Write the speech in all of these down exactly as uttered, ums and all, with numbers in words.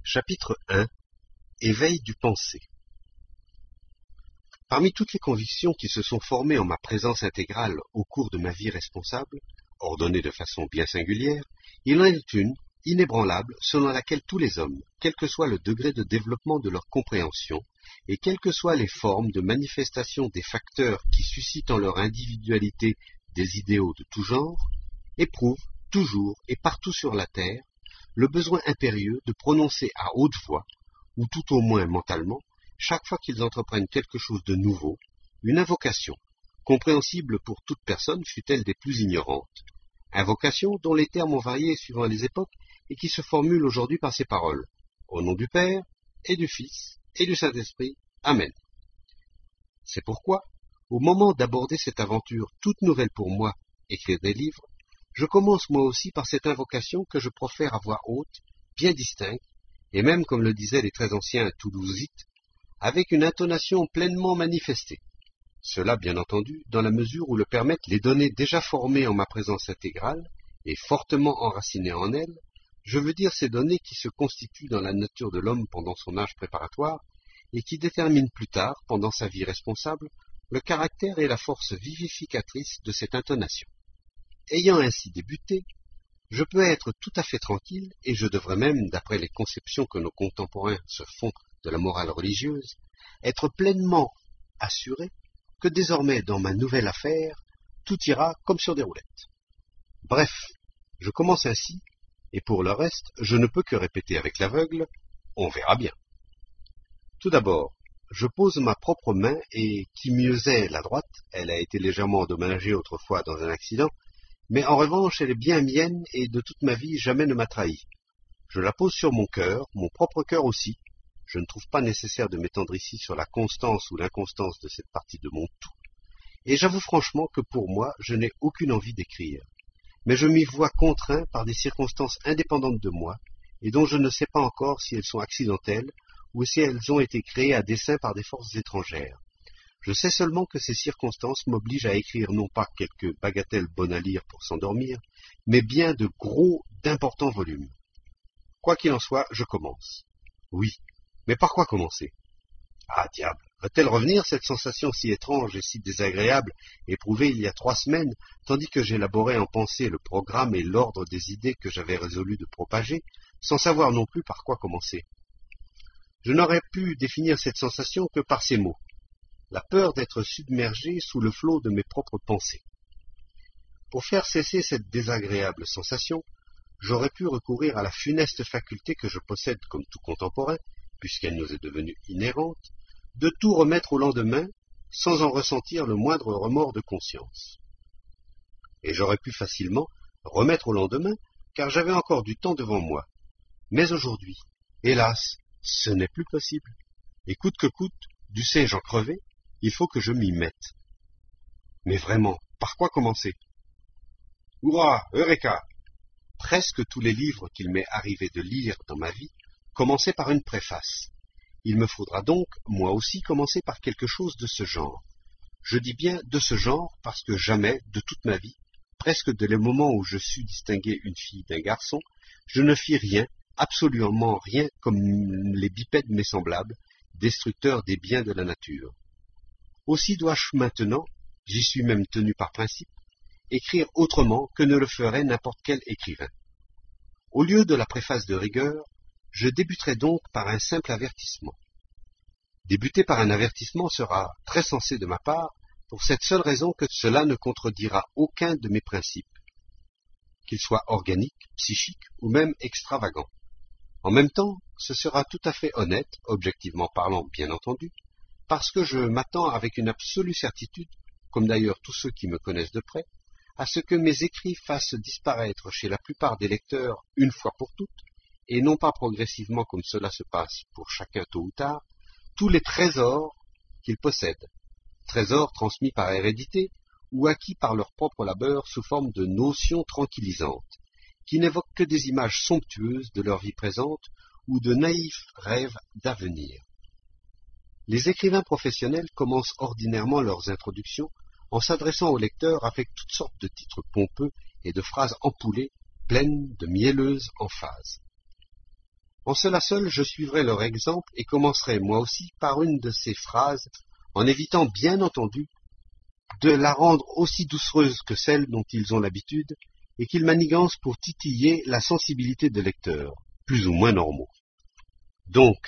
Chapitre un. Éveil du pensée. Parmi toutes les convictions qui se sont formées en ma présence intégrale au cours de ma vie responsable, ordonnée de façon bien singulière, il en est une, inébranlable, selon laquelle tous les hommes, quel que soit le degré de développement de leur compréhension, et quelles que soient les formes de manifestation des facteurs qui suscitent en leur individualité des idéaux de tout genre, éprouvent, toujours et partout sur la terre, le besoin impérieux de prononcer à haute voix, ou tout au moins mentalement, chaque fois qu'ils entreprennent quelque chose de nouveau, une invocation, compréhensible pour toute personne, fût-elle des plus ignorantes. Invocation dont les termes ont varié suivant les époques et qui se formule aujourd'hui par ces paroles. Au nom du Père, et du Fils, et du Saint-Esprit. Amen. C'est pourquoi, au moment d'aborder cette aventure toute nouvelle pour moi, écrire des livres, je commence moi aussi par cette invocation que je profère à voix haute, bien distincte, et même, comme le disaient les très anciens Toulousites, avec une intonation pleinement manifestée. Cela, bien entendu, dans la mesure où le permettent les données déjà formées en ma présence intégrale, et fortement enracinées en elles, je veux dire ces données qui se constituent dans la nature de l'homme pendant son âge préparatoire, et qui déterminent plus tard, pendant sa vie responsable, le caractère et la force vivificatrice de cette intonation. Ayant ainsi débuté, je peux être tout à fait tranquille, et je devrais même, d'après les conceptions que nos contemporains se font de la morale religieuse, être pleinement assuré que désormais, dans ma nouvelle affaire, tout ira comme sur des roulettes. Bref, je commence ainsi, et pour le reste, je ne peux que répéter avec l'aveugle, on verra bien. Tout d'abord, je pose ma propre main, et qui mieux est la droite, elle a été légèrement endommagée autrefois dans un accident, mais en revanche, elle est bien mienne et de toute ma vie jamais ne m'a trahi. Je la pose sur mon cœur, mon propre cœur aussi. Je ne trouve pas nécessaire de m'étendre ici sur la constance ou l'inconstance de cette partie de mon tout. Et j'avoue franchement que pour moi, je n'ai aucune envie d'écrire. Mais je m'y vois contraint par des circonstances indépendantes de moi, et dont je ne sais pas encore si elles sont accidentelles ou si elles ont été créées à dessein par des forces étrangères. Je sais seulement que ces circonstances m'obligent à écrire non pas quelques bagatelles bonnes à lire pour s'endormir, mais bien de gros, d'importants volumes. Quoi qu'il en soit, je commence. Oui, mais par quoi commencer? Ah, diable, va-t-elle revenir cette sensation si étrange et si désagréable, éprouvée il y a trois semaines, tandis que j'élaborais en pensée le programme et l'ordre des idées que j'avais résolu de propager, sans savoir non plus par quoi commencer? Je n'aurais pu définir cette sensation que par ces mots. La peur d'être submergé sous le flot de mes propres pensées. Pour faire cesser cette désagréable sensation, j'aurais pu recourir à la funeste faculté que je possède comme tout contemporain, puisqu'elle nous est devenue inhérente, de tout remettre au lendemain, sans en ressentir le moindre remords de conscience. Et j'aurais pu facilement remettre au lendemain, car j'avais encore du temps devant moi. Mais aujourd'hui, hélas, ce n'est plus possible. Et coûte que coûte, dussé-je en crever, il faut que je m'y mette. Mais vraiment, par quoi commencer? Hurrah, Eureka! Presque tous les livres qu'il m'est arrivé de lire dans ma vie commençaient par une préface. Il me faudra donc, moi aussi, commencer par quelque chose de ce genre. Je dis bien de ce genre parce que jamais, de toute ma vie, presque dès le moment où je sus distinguer une fille d'un garçon, je ne fis rien, absolument rien, comme les bipèdes mes semblables, destructeurs des biens de la nature. Aussi dois-je maintenant, j'y suis même tenu par principe, écrire autrement que ne le ferait n'importe quel écrivain. Au lieu de la préface de rigueur, je débuterai donc par un simple avertissement. Débuter par un avertissement sera très sensé de ma part, pour cette seule raison que cela ne contredira aucun de mes principes, qu'ils soient organiques, psychiques ou même extravagants. En même temps, ce sera tout à fait honnête, objectivement parlant bien entendu, parce que je m'attends avec une absolue certitude, comme d'ailleurs tous ceux qui me connaissent de près, à ce que mes écrits fassent disparaître chez la plupart des lecteurs, une fois pour toutes, et non pas progressivement comme cela se passe pour chacun tôt ou tard, tous les trésors qu'ils possèdent, trésors transmis par hérédité ou acquis par leur propre labeur sous forme de notions tranquillisantes, qui n'évoquent que des images somptueuses de leur vie présente ou de naïfs rêves d'avenir. Les écrivains professionnels commencent ordinairement leurs introductions en s'adressant au lecteur avec toutes sortes de titres pompeux et de phrases ampoulées, pleines de mielleuses emphases. En cela seul, je suivrai leur exemple et commencerai moi aussi par une de ces phrases, en évitant bien entendu de la rendre aussi doucereuse que celle dont ils ont l'habitude et qu'ils manigancent pour titiller la sensibilité de lecteurs, plus ou moins normaux. Donc,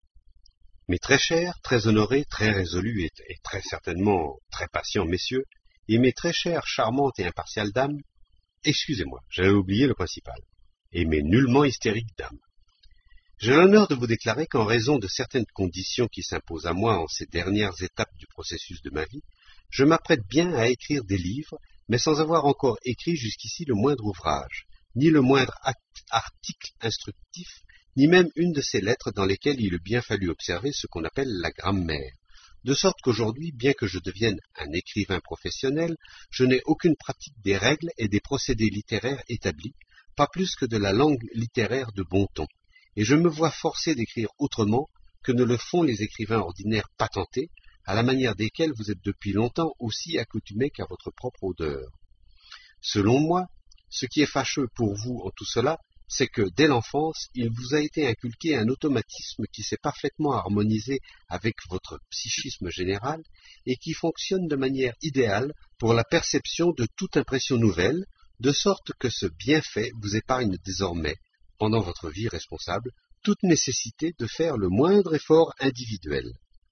mes très chers, très honorés, très résolus et, et très certainement très patients messieurs, et mes très chères, charmantes et impartiales dames, excusez-moi, j'avais oublié le principal, et mes nullement hystériques dames. J'ai l'honneur de vous déclarer qu'en raison de certaines conditions qui s'imposent à moi en ces dernières étapes du processus de ma vie, je m'apprête bien à écrire des livres, mais sans avoir encore écrit jusqu'ici le moindre ouvrage, ni le moindre article instructif, ni même une de ces lettres dans lesquelles il eût bien fallu observer ce qu'on appelle la grammaire. De sorte qu'aujourd'hui, bien que je devienne un écrivain professionnel, je n'ai aucune pratique des règles et des procédés littéraires établis, pas plus que de la langue littéraire de bon ton, et je me vois forcé d'écrire autrement que ne le font les écrivains ordinaires patentés, à la manière desquels vous êtes depuis longtemps aussi accoutumés qu'à votre propre odeur. Selon moi, ce qui est fâcheux pour vous en tout cela, c'est que, dès l'enfance, il vous a été inculqué un automatisme qui s'est parfaitement harmonisé avec votre psychisme général et qui fonctionne de manière idéale pour la perception de toute impression nouvelle, de sorte que ce bienfait vous épargne désormais, pendant votre vie responsable, toute nécessité de faire le moindre effort individuel.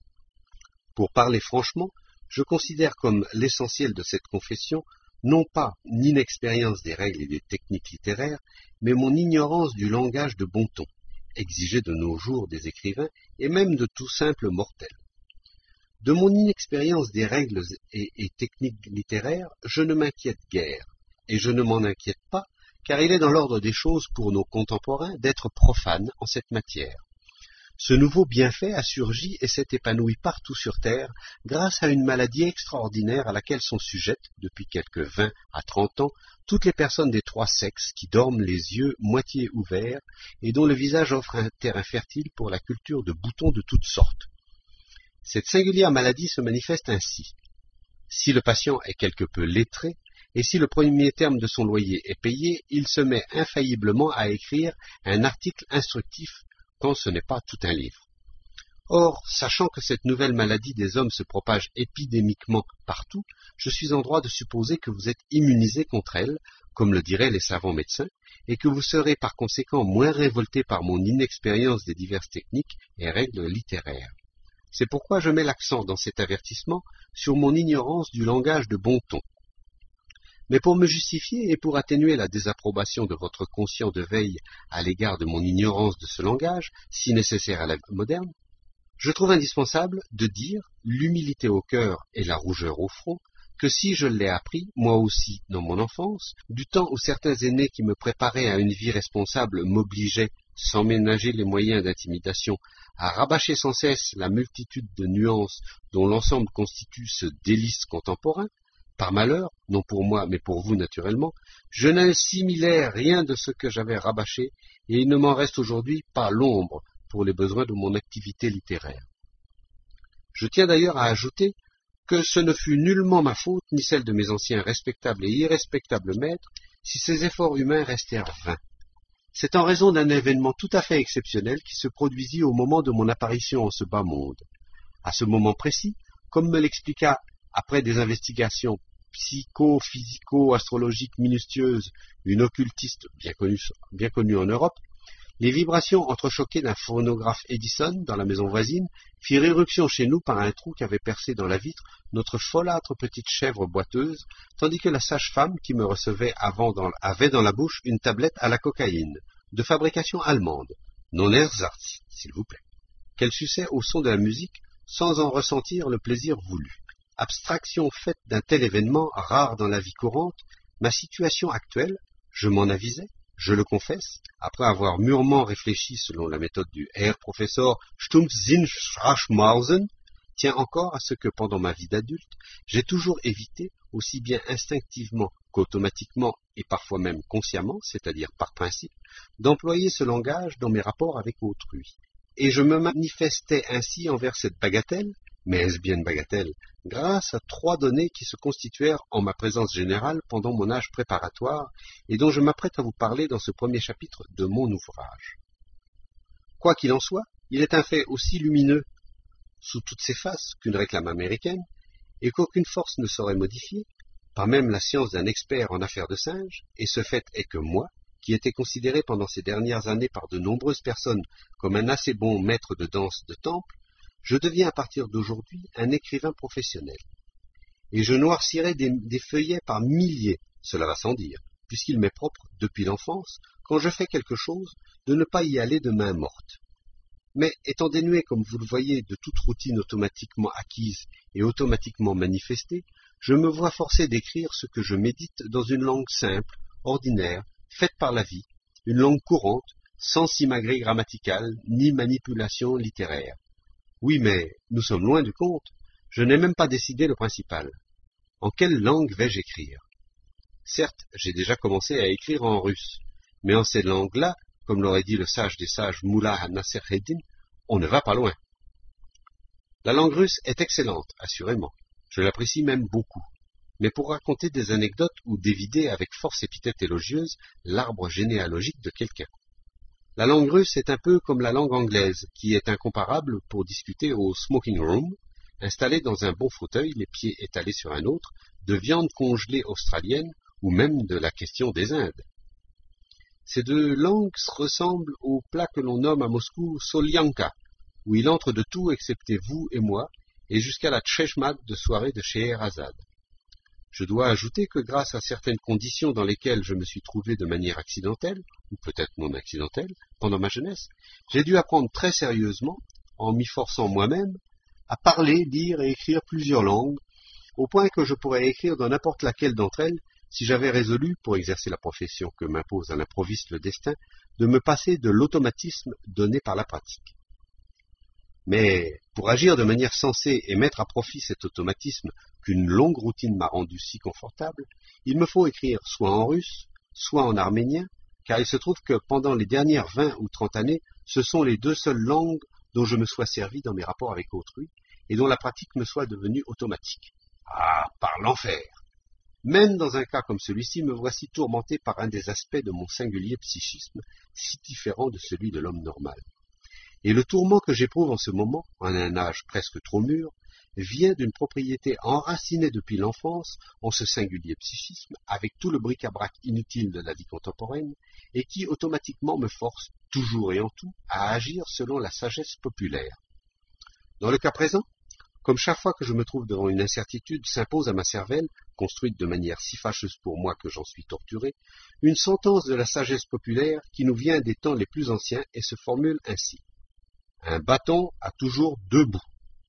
Pour parler franchement, je considère comme l'essentiel de cette confession non pas une inexpérience des règles et des techniques littéraires, mais mon ignorance du langage de bon ton, exigé de nos jours des écrivains et même de tout simple mortel. De mon inexpérience des règles et, et techniques littéraires, je ne m'inquiète guère, et je ne m'en inquiète pas, car il est dans l'ordre des choses pour nos contemporains d'être profanes en cette matière. Ce nouveau bienfait a surgi et s'est épanoui partout sur Terre grâce à une maladie extraordinaire à laquelle sont sujettes, depuis quelque vingt à trente ans, toutes les personnes des trois sexes qui dorment les yeux moitié ouverts et dont le visage offre un terrain fertile pour la culture de boutons de toutes sortes. Cette singulière maladie se manifeste ainsi. Si le patient est quelque peu lettré, et si le premier terme de son loyer est payé, il se met infailliblement à écrire un article instructif quand ce n'est pas tout un livre. Or, sachant que cette nouvelle maladie des hommes se propage épidémiquement partout, je suis en droit de supposer que vous êtes immunisés contre elle, comme le diraient les savants médecins, et que vous serez par conséquent moins révoltés par mon inexpérience des diverses techniques et règles littéraires. C'est pourquoi je mets l'accent dans cet avertissement sur mon ignorance du langage de bon ton. Mais pour me justifier et pour atténuer la désapprobation de votre conscient de veille à l'égard de mon ignorance de ce langage, si nécessaire à la moderne, je trouve indispensable de dire, l'humilité au cœur et la rougeur au front, que si je l'ai appris, moi aussi, dans mon enfance, du temps où certains aînés qui me préparaient à une vie responsable m'obligeaient, sans ménager les moyens d'intimidation, à rabâcher sans cesse la multitude de nuances dont l'ensemble constitue ce délice contemporain, par malheur, non pour moi, mais pour vous naturellement, je n'assimilais rien de ce que j'avais rabâché, et il ne m'en reste aujourd'hui pas l'ombre pour les besoins de mon activité littéraire. Je tiens d'ailleurs à ajouter que ce ne fut nullement ma faute, ni celle de mes anciens respectables et irrespectables maîtres, si ces efforts humains restèrent vains. C'est en raison d'un événement tout à fait exceptionnel qui se produisit au moment de mon apparition en ce bas monde. À ce moment précis, comme me l'expliqua après des investigations psycho-physico-astrologiques minutieuses, une occultiste bien connue, bien connue en Europe, les vibrations entrechoquées d'un phonographe Edison dans la maison voisine firent irruption chez nous par un trou qu'avait percé dans la vitre notre folâtre petite chèvre boiteuse, tandis que la sage-femme qui me recevait avant dans, avait dans la bouche une tablette à la cocaïne, de fabrication allemande, non ersatz, s'il vous plaît, qu'elle suçait au son de la musique sans en ressentir le plaisir voulu. Abstraction faite d'un tel événement rare dans la vie courante, ma situation actuelle, je m'en avisais, je le confesse, après avoir mûrement réfléchi selon la méthode du Herr Professor Stumpf-Sinn-Strachmausen, tient encore à ce que pendant ma vie d'adulte, j'ai toujours évité, aussi bien instinctivement qu'automatiquement et parfois même consciemment, c'est-à-dire par principe, d'employer ce langage dans mes rapports avec autrui. Et je me manifestais ainsi envers cette bagatelle, mais est-ce bien une bagatelle, grâce à trois données qui se constituèrent en ma présence générale pendant mon âge préparatoire et dont je m'apprête à vous parler dans ce premier chapitre de mon ouvrage. Quoi qu'il en soit, il est un fait aussi lumineux, sous toutes ses faces, qu'une réclame américaine, et qu'aucune force ne saurait modifier, pas même la science d'un expert en affaires de singes, et ce fait est que moi, qui étais considéré pendant ces dernières années par de nombreuses personnes comme un assez bon maître de danse de temple, je deviens à partir d'aujourd'hui un écrivain professionnel. Et je noircirai des, des feuillets par milliers, cela va sans dire, puisqu'il m'est propre, depuis l'enfance, quand je fais quelque chose, de ne pas y aller de main morte. Mais étant dénué, comme vous le voyez, de toute routine automatiquement acquise et automatiquement manifestée, je me vois forcé d'écrire ce que je médite dans une langue simple, ordinaire, faite par la vie, une langue courante, sans simagrée grammaticale ni manipulation littéraire. Oui, mais nous sommes loin du compte. Je n'ai même pas décidé le principal. En quelle langue vais-je écrire? Certes, j'ai déjà commencé à écrire en russe, mais en ces langues-là, comme l'aurait dit le sage des sages Mullah Nassereddin, on ne va pas loin. La langue russe est excellente, assurément. Je l'apprécie même beaucoup. Mais pour raconter des anecdotes ou dévider avec force épithète élogieuse l'arbre généalogique de quelqu'un. La langue russe est un peu comme la langue anglaise, qui est incomparable pour discuter au smoking room, installé dans un bon fauteuil, les pieds étalés sur un autre, de viande congelée australienne ou même de la question des Indes. Ces deux langues ressemblent au plat que l'on nomme à Moscou Solyanka, où il entre de tout excepté vous et moi, et jusqu'à la tchèchmak de soirée de Scheherazade. Je dois ajouter que grâce à certaines conditions dans lesquelles je me suis trouvé de manière accidentelle, ou peut-être non accidentelle, pendant ma jeunesse, j'ai dû apprendre très sérieusement, en m'y forçant moi-même, à parler, lire et écrire plusieurs langues, au point que je pourrais écrire dans n'importe laquelle d'entre elles, si j'avais résolu, pour exercer la profession que m'impose à l'improviste le destin, de me passer de l'automatisme donné par la pratique. Mais pour agir de manière sensée et mettre à profit cet automatisme qu'une longue routine m'a rendu si confortable, il me faut écrire soit en russe, soit en arménien, car il se trouve que pendant les dernières vingt ou trente années, ce sont les deux seules langues dont je me sois servi dans mes rapports avec autrui, et dont la pratique me soit devenue automatique. Ah, par l'enfer! Même dans un cas comme celui-ci, me voici tourmenté par un des aspects de mon singulier psychisme, si différent de celui de l'homme normal. Et le tourment que j'éprouve en ce moment, en un âge presque trop mûr, vient d'une propriété enracinée depuis l'enfance en ce singulier psychisme, avec tout le bric-à-brac inutile de la vie contemporaine, et qui automatiquement me force, toujours et en tout, à agir selon la sagesse populaire. Dans le cas présent, comme chaque fois que je me trouve devant une incertitude s'impose à ma cervelle, construite de manière si fâcheuse pour moi que j'en suis torturé, une sentence de la sagesse populaire qui nous vient des temps les plus anciens et se formule ainsi. Un bâton a toujours deux bouts.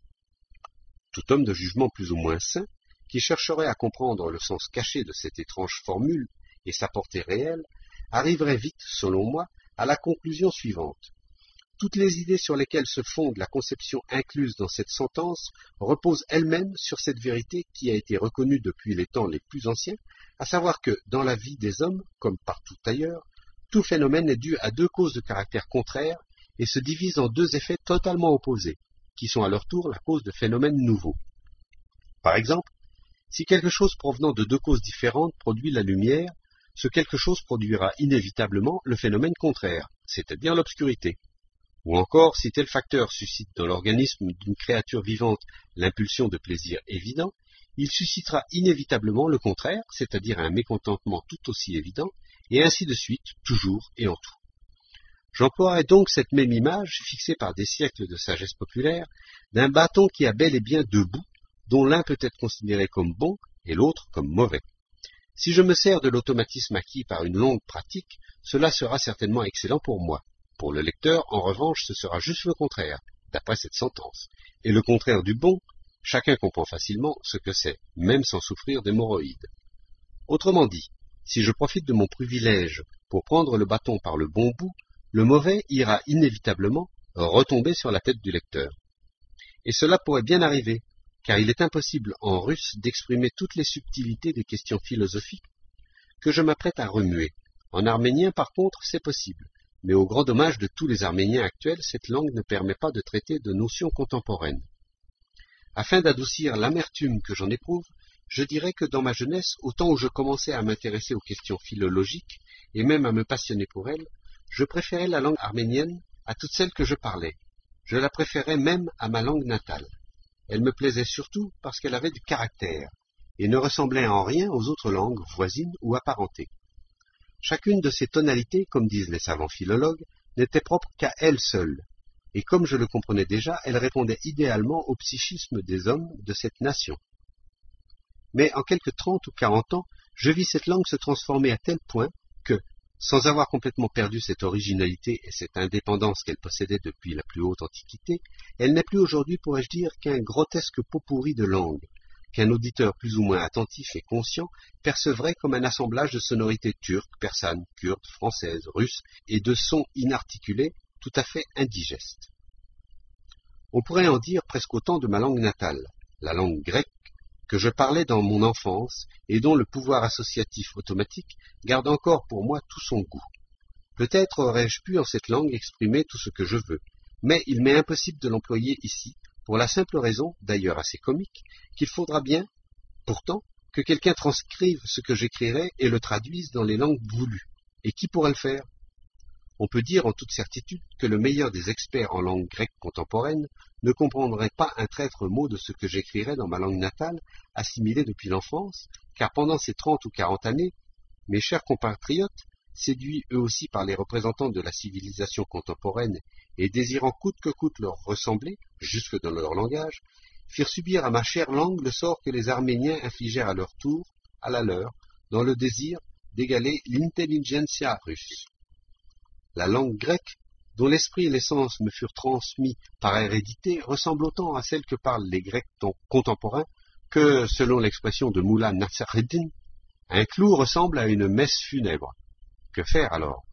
Tout homme de jugement plus ou moins sain, qui chercherait à comprendre le sens caché de cette étrange formule et sa portée réelle, arriverait vite, selon moi, à la conclusion suivante. Toutes les idées sur lesquelles se fonde la conception incluse dans cette sentence reposent elles-mêmes sur cette vérité qui a été reconnue depuis les temps les plus anciens, à savoir que, dans la vie des hommes, comme partout ailleurs, tout phénomène est dû à deux causes de caractère contraire et se divise en deux effets totalement opposés, qui sont à leur tour la cause de phénomènes nouveaux. Par exemple, si quelque chose provenant de deux causes différentes produit la lumière, ce quelque chose produira inévitablement le phénomène contraire, c'est-à-dire l'obscurité. Ou encore, si tel facteur suscite dans l'organisme d'une créature vivante l'impulsion de plaisir évident, il suscitera inévitablement le contraire, c'est-à-dire un mécontentement tout aussi évident, et ainsi de suite, toujours et en tout. J'emploierai donc cette même image, fixée par des siècles de sagesse populaire, d'un bâton qui a bel et bien deux bouts, dont l'un peut être considéré comme bon et l'autre comme mauvais. Si je me sers de l'automatisme acquis par une longue pratique, cela sera certainement excellent pour moi. Pour le lecteur, en revanche, ce sera juste le contraire, d'après cette sentence. Et le contraire du bon, chacun comprend facilement ce que c'est, même sans souffrir d'hémorroïdes. Autrement dit, si je profite de mon privilège pour prendre le bâton par le bon bout, le mauvais ira inévitablement retomber sur la tête du lecteur. Et cela pourrait bien arriver, car il est impossible en russe d'exprimer toutes les subtilités des questions philosophiques que je m'apprête à remuer. En arménien, par contre, c'est possible, mais au grand dommage de tous les Arméniens actuels, cette langue ne permet pas de traiter de notions contemporaines. Afin d'adoucir l'amertume que j'en éprouve, je dirais que dans ma jeunesse, au temps où je commençais à m'intéresser aux questions philologiques, et même à me passionner pour elles, je préférais la langue arménienne à toutes celles que je parlais. Je la préférais même à ma langue natale. Elle me plaisait surtout parce qu'elle avait du caractère, et ne ressemblait en rien aux autres langues voisines ou apparentées. Chacune de ces tonalités, comme disent les savants philologues, n'était propre qu'à elle seule, et comme je le comprenais déjà, elle répondait idéalement au psychisme des hommes de cette nation. Mais en quelque trente ou quarante ans, je vis cette langue se transformer à tel point que, sans avoir complètement perdu cette originalité et cette indépendance qu'elle possédait depuis la plus haute antiquité, elle n'est plus aujourd'hui, pourrais-je dire, qu'un grotesque pot-pourri de langues, qu'un auditeur plus ou moins attentif et conscient percevrait comme un assemblage de sonorités turques, persanes, kurdes, françaises, russes et de sons inarticulés tout à fait indigestes. On pourrait en dire presque autant de ma langue natale, la langue grecque, que je parlais dans mon enfance et dont le pouvoir associatif automatique garde encore pour moi tout son goût. Peut-être aurais-je pu en cette langue exprimer tout ce que je veux, mais il m'est impossible de l'employer ici, pour la simple raison, d'ailleurs assez comique, qu'il faudra bien, pourtant, que quelqu'un transcrive ce que j'écrirai et le traduise dans les langues voulues. Et qui pourrait le faire? On peut dire en toute certitude que le meilleur des experts en langue grecque contemporaine ne comprendrait pas un traître mot de ce que j'écrirais dans ma langue natale, assimilée depuis l'enfance, car pendant ces trente ou quarante années, mes chers compatriotes, séduits eux aussi par les représentants de la civilisation contemporaine et désirant coûte que coûte leur ressembler, jusque dans leur langage, firent subir à ma chère langue le sort que les Arméniens infligèrent à leur tour, à la leur, dans le désir d'égaler l'intelligentsia russe. La langue grecque, dont l'esprit et l'essence me furent transmis par hérédité, ressemble autant à celle que parlent les Grecs contemporains que, selon l'expression de Moullah Nasreddin, un clou ressemble à une messe funèbre. Que faire alors?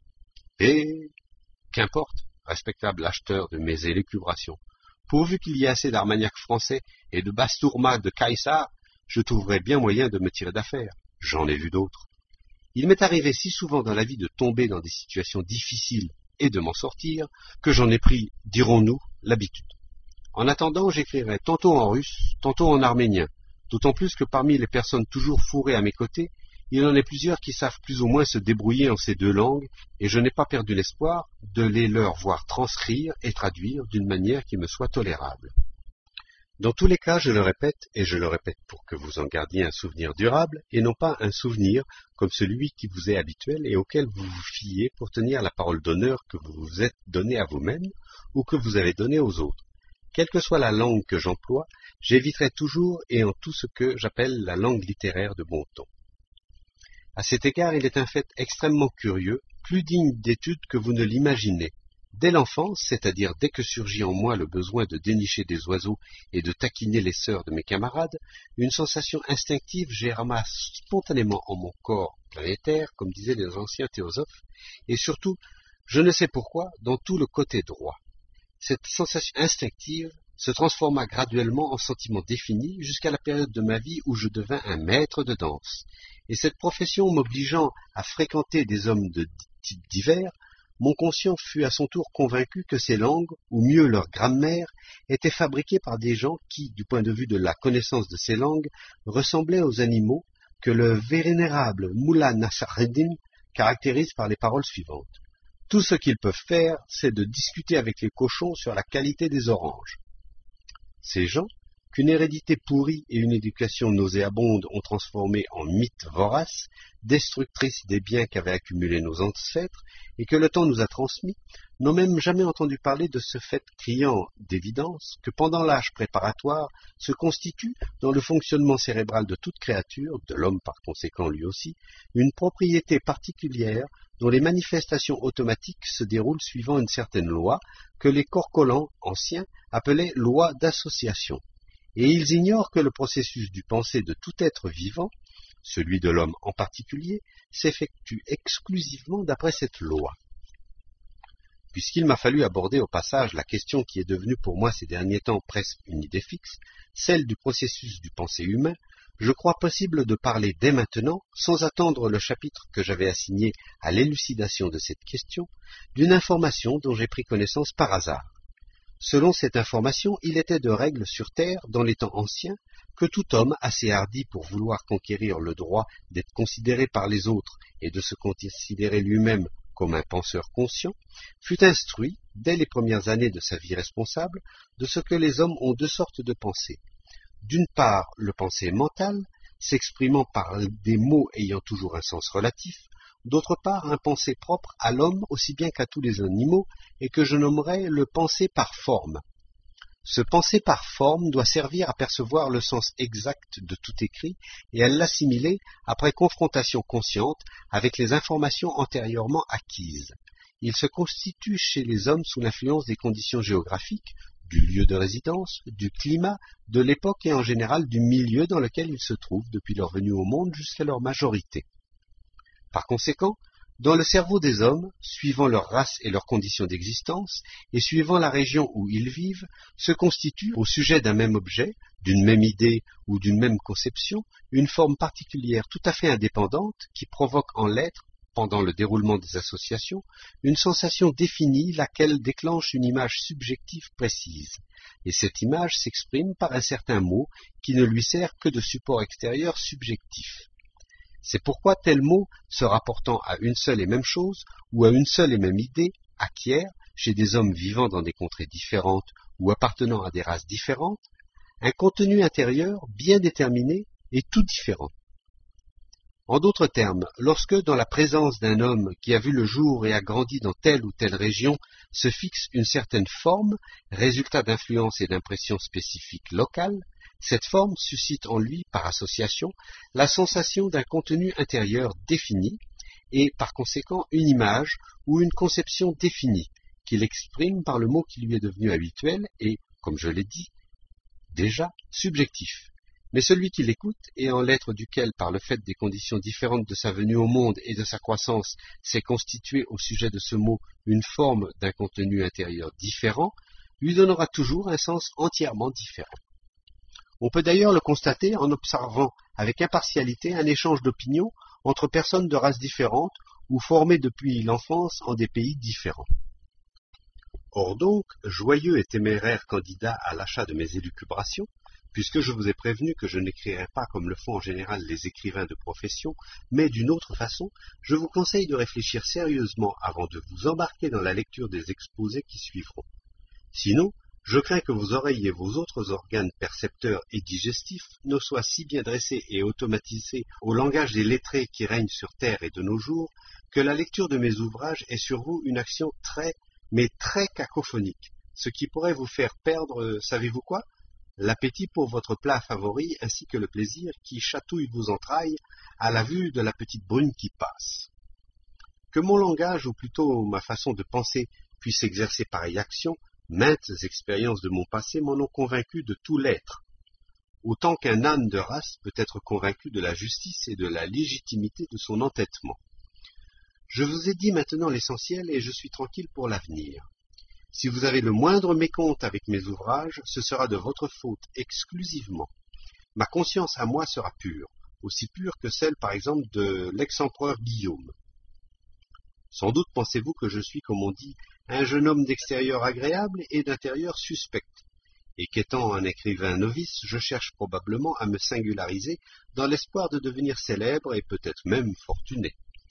Et qu'importe, respectable acheteur de mes élucubrations, pourvu qu'il y ait assez d'armagnac français et de bastourma de Caïsar, je trouverai bien moyen de me tirer d'affaire. J'en ai vu d'autres. Il m'est arrivé si souvent dans la vie de tomber dans des situations difficiles et de m'en sortir, que j'en ai pris, dirons-nous, l'habitude. En attendant, j'écrirai tantôt en russe, tantôt en arménien, d'autant plus que parmi les personnes toujours fourrées à mes côtés, il en est plusieurs qui savent plus ou moins se débrouiller en ces deux langues, et je n'ai pas perdu l'espoir de les leur voir transcrire et traduire d'une manière qui me soit tolérable. Dans tous les cas, je le répète, et je le répète pour que vous en gardiez un souvenir durable, et non pas un souvenir comme celui qui vous est habituel et auquel vous vous fiez pour tenir la parole d'honneur que vous vous êtes donnée à vous-même ou que vous avez donnée aux autres. Quelle que soit la langue que j'emploie, j'éviterai toujours et en tout ce que j'appelle la langue littéraire de bon ton. À cet égard, il est un fait extrêmement curieux, plus digne d'étude que vous ne l'imaginez. Dès l'enfance, c'est-à-dire dès que surgit en moi le besoin de dénicher des oiseaux et de taquiner les sœurs de mes camarades, une sensation instinctive germa spontanément en mon corps planétaire, comme disaient les anciens théosophes, et surtout, je ne sais pourquoi, dans tout le côté droit. Cette sensation instinctive se transforma graduellement en sentiment défini jusqu'à la période de ma vie où je devins un maître de danse. Et cette profession m'obligeant à fréquenter des hommes de types divers, mon conscient fut à son tour convaincu que ces langues, ou mieux leur grammaire, étaient fabriquées par des gens qui, du point de vue de la connaissance de ces langues, ressemblaient aux animaux que le vénérable Moullah Nasreddin caractérise par les paroles suivantes. Tout ce qu'ils peuvent faire, c'est de discuter avec les cochons sur la qualité des oranges. Ces gens, qu'une hérédité pourrie et une éducation nauséabonde ont transformé en mythes voraces, destructrices des biens qu'avaient accumulés nos ancêtres, et que le temps nous a transmis, n'ont même jamais entendu parler de ce fait criant d'évidence que pendant l'âge préparatoire se constitue, dans le fonctionnement cérébral de toute créature, de l'homme par conséquent lui aussi, une propriété particulière dont les manifestations automatiques se déroulent suivant une certaine loi que les corcolans anciens appelaient loi d'association. Et ils ignorent que le processus du penser de tout être vivant, celui de l'homme en particulier, s'effectue exclusivement d'après cette loi. Puisqu'il m'a fallu aborder au passage la question qui est devenue pour moi ces derniers temps presque une idée fixe, celle du processus du penser humain, je crois possible de parler dès maintenant, sans attendre le chapitre que j'avais assigné à l'élucidation de cette question, d'une information dont j'ai pris connaissance par hasard. Selon cette information, il était de règle sur terre, dans les temps anciens, que tout homme assez hardi pour vouloir conquérir le droit d'être considéré par les autres et de se considérer lui-même comme un penseur conscient, fut instruit, dès les premières années de sa vie responsable, de ce que les hommes ont deux sortes de pensées. D'une part, le pensée mental, s'exprimant par des mots ayant toujours un sens relatif, d'autre part, un pensée propre à l'homme aussi bien qu'à tous les animaux, et que je nommerais le pensée par forme. Ce penser par forme doit servir à percevoir le sens exact de tout écrit et à l'assimiler après confrontation consciente avec les informations antérieurement acquises. Il se constitue chez les hommes sous l'influence des conditions géographiques, du lieu de résidence, du climat, de l'époque et en général du milieu dans lequel ils se trouvent depuis leur venue au monde jusqu'à leur majorité. Par conséquent, dans le cerveau des hommes, suivant leur race et leurs conditions d'existence, et suivant la région où ils vivent, se constitue, au sujet d'un même objet, d'une même idée ou d'une même conception, une forme particulière tout à fait indépendante qui provoque en l'être, pendant le déroulement des associations, une sensation définie, laquelle déclenche une image subjective précise. Et cette image s'exprime par un certain mot qui ne lui sert que de support extérieur subjectif. C'est pourquoi tel mot, se rapportant à une seule et même chose, ou à une seule et même idée, acquiert, chez des hommes vivant dans des contrées différentes ou appartenant à des races différentes, un contenu intérieur bien déterminé et tout différent. En d'autres termes, lorsque, dans la présence d'un homme qui a vu le jour et a grandi dans telle ou telle région, se fixe une certaine forme, résultat d'influences et d'impressions spécifiques locales, cette forme suscite en lui, par association, la sensation d'un contenu intérieur défini et, par conséquent, une image ou une conception définie, qu'il exprime par le mot qui lui est devenu habituel et, comme je l'ai dit, déjà subjectif. Mais celui qui l'écoute, et en l'être duquel, par le fait des conditions différentes de sa venue au monde et de sa croissance, s'est constitué au sujet de ce mot une forme d'un contenu intérieur différent, lui donnera toujours un sens entièrement différent. On peut d'ailleurs le constater en observant avec impartialité un échange d'opinions entre personnes de races différentes ou formées depuis l'enfance en des pays différents. Or donc, joyeux et téméraire candidat à l'achat de mes élucubrations, puisque je vous ai prévenu que je n'écrirai pas comme le font en général les écrivains de profession, mais d'une autre façon, je vous conseille de réfléchir sérieusement avant de vous embarquer dans la lecture des exposés qui suivront. Sinon, je crains que vos oreilles et vos autres organes percepteurs et digestifs ne soient si bien dressés et automatisés au langage des lettrés qui règnent sur terre et de nos jours, que la lecture de mes ouvrages ait sur vous une action très, mais très cacophonique, ce qui pourrait vous faire perdre, savez-vous quoi ? L'appétit pour votre plat favori ainsi que le plaisir qui chatouille vos entrailles à la vue de la petite brune qui passe. Que mon langage, ou plutôt ma façon de penser, puisse exercer pareille action, maintes expériences de mon passé m'en ont convaincu de tout l'être, autant qu'un âne de race peut être convaincu de la justice et de la légitimité de son entêtement. Je vous ai dit maintenant l'essentiel et je suis tranquille pour l'avenir. Si vous avez le moindre mécompte avec mes ouvrages, ce sera de votre faute exclusivement. Ma conscience à moi sera pure, aussi pure que celle, par exemple, de l'ex-empereur Guillaume. Sans doute pensez-vous que je suis, comme on dit, un jeune homme d'extérieur agréable et d'intérieur suspect, et qu'étant un écrivain novice, je cherche probablement à me singulariser dans l'espoir de devenir célèbre et peut-être même fortuné.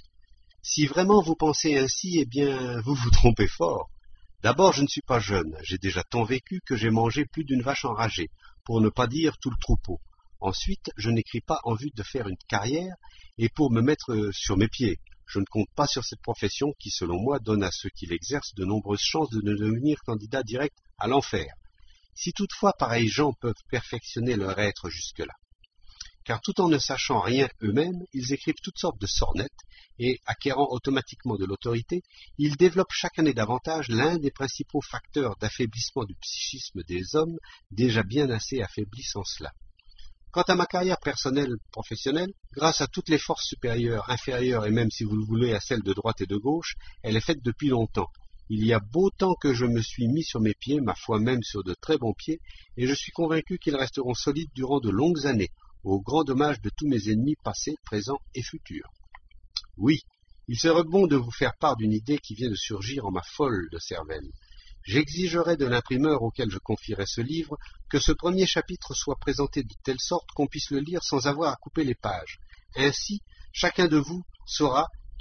Si vraiment vous pensez ainsi, eh bien, vous vous trompez fort. D'abord, je ne suis pas jeune, j'ai déjà tant vécu que j'ai mangé plus d'une vache enragée, pour ne pas dire tout le troupeau. Ensuite, je n'écris pas en vue de faire une carrière et pour me mettre sur mes pieds. Je ne compte pas sur cette profession qui, selon moi, donne à ceux qui l'exercent de nombreuses chances de devenir candidats directs à l'enfer. Si toutefois pareils gens peuvent perfectionner leur être jusque-là. Car tout en ne sachant rien eux-mêmes, ils écrivent toutes sortes de sornettes, et, acquérant automatiquement de l'autorité, ils développent chaque année davantage l'un des principaux facteurs d'affaiblissement du psychisme des hommes, déjà bien assez affaiblis sans cela. Quant à ma carrière personnelle professionnelle, grâce à toutes les forces supérieures, inférieures et même, si vous le voulez, à celles de droite et de gauche, elle est faite depuis longtemps. Il y a beau temps que je me suis mis sur mes pieds, ma foi même sur de très bons pieds, et je suis convaincu qu'ils resteront solides durant de longues années, au grand dommage de tous mes ennemis passés, présents et futurs. Oui, il serait bon de vous faire part d'une idée qui vient de surgir en ma folle de cervelle. J'exigerai de l'imprimeur auquel je confierai ce livre que ce premier chapitre soit présenté de telle sorte qu'on puisse le lire sans avoir à couper les pages. Ainsi, chacun de vous saura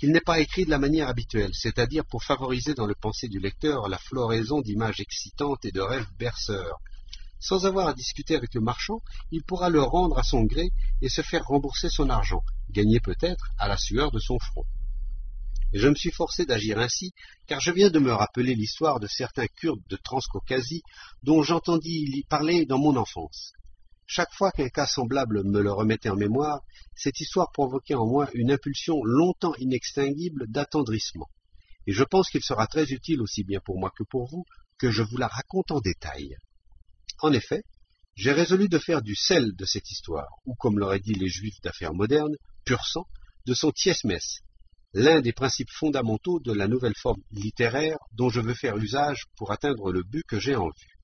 qu'il n'est pas écrit de la manière habituelle, c'est-à-dire pour favoriser dans le pensée du lecteur la floraison d'images excitantes et de rêves berceurs. Sans avoir à discuter avec le marchand, il pourra le rendre à son gré et se faire rembourser son argent, gagné peut-être à la sueur de son front. Et je me suis forcé d'agir ainsi, car je viens de me rappeler l'histoire de certains Kurdes de Transcaucasie dont j'entendis parler dans mon enfance. Chaque fois qu'un cas semblable me le remettait en mémoire, cette histoire provoquait en moi une impulsion longtemps inextinguible d'attendrissement. Et je pense qu'il sera très utile aussi bien pour moi que pour vous que je vous la raconte en détail. En effet, j'ai résolu de faire du sel de cette histoire, ou comme l'auraient dit les juifs d'affaires modernes, pur sang, de son tiesmès, l'un des principes fondamentaux de la nouvelle forme littéraire dont je veux faire usage pour atteindre le but que j'ai en vue.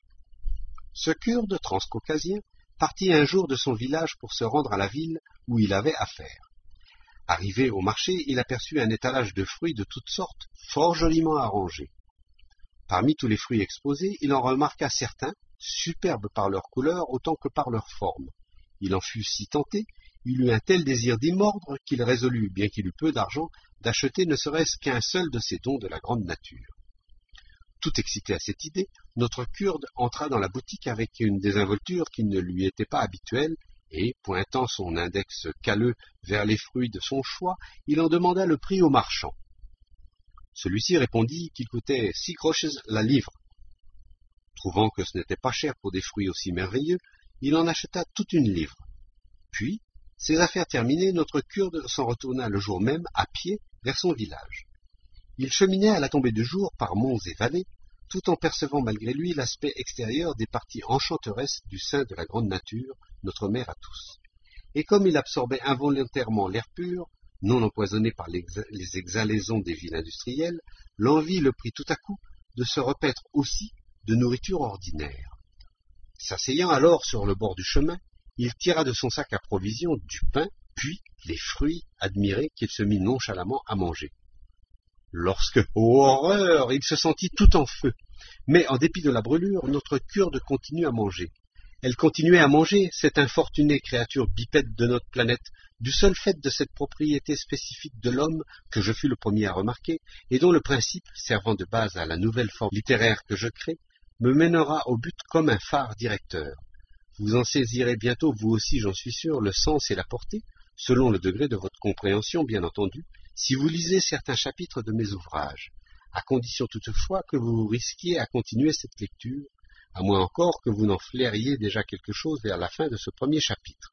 Ce Kurde transcaucasien partit un jour de son village pour se rendre à la ville où il avait affaire. Arrivé au marché, il aperçut un étalage de fruits de toutes sortes, fort joliment arrangés. Parmi tous les fruits exposés, il en remarqua certains, superbes par leur couleur autant que par leur forme. Il en fut si tenté, il eut un tel désir d'y mordre qu'il résolut, bien qu'il eût peu d'argent, d'acheter ne serait-ce qu'un seul de ces dons de la grande nature. Tout excité à cette idée, notre Kurde entra dans la boutique avec une désinvolture qui ne lui était pas habituelle, et, pointant son index calleux vers les fruits de son choix, il en demanda le prix au marchand. Celui-ci répondit qu'il coûtait six groches la livre. Trouvant que ce n'était pas cher pour des fruits aussi merveilleux, il en acheta toute une livre. Puis, ses affaires terminées, notre Kurde s'en retourna le jour même, à pied, vers son village. Il cheminait à la tombée du jour par monts et vallées, tout en percevant malgré lui l'aspect extérieur des parties enchanteresses du sein de la grande nature, notre mère à tous. Et comme il absorbait involontairement l'air pur, non empoisonné par les exhalaisons des villes industrielles, l'envie le prit tout à coup de se repaître aussi de nourriture ordinaire. S'asseyant alors sur le bord du chemin, il tira de son sac à provisions du pain, puis les fruits admirés qu'il se mit nonchalamment à manger. Lorsque, ô horreur, il se sentit tout en feu. Mais en dépit de la brûlure, notre Kurde continue à manger. Elle continuait à manger, cette infortunée créature bipède de notre planète, du seul fait de cette propriété spécifique de l'homme que je fus le premier à remarquer, et dont le principe, servant de base à la nouvelle forme littéraire que je crée, me mènera au but comme un phare directeur. Vous en saisirez bientôt, vous aussi, j'en suis sûr, le sens et la portée, selon le degré de votre compréhension, bien entendu, si vous lisez certains chapitres de mes ouvrages, à condition toutefois que vous risquiez à continuer cette lecture, à moins encore que vous n'en flairiez déjà quelque chose vers la fin de ce premier chapitre.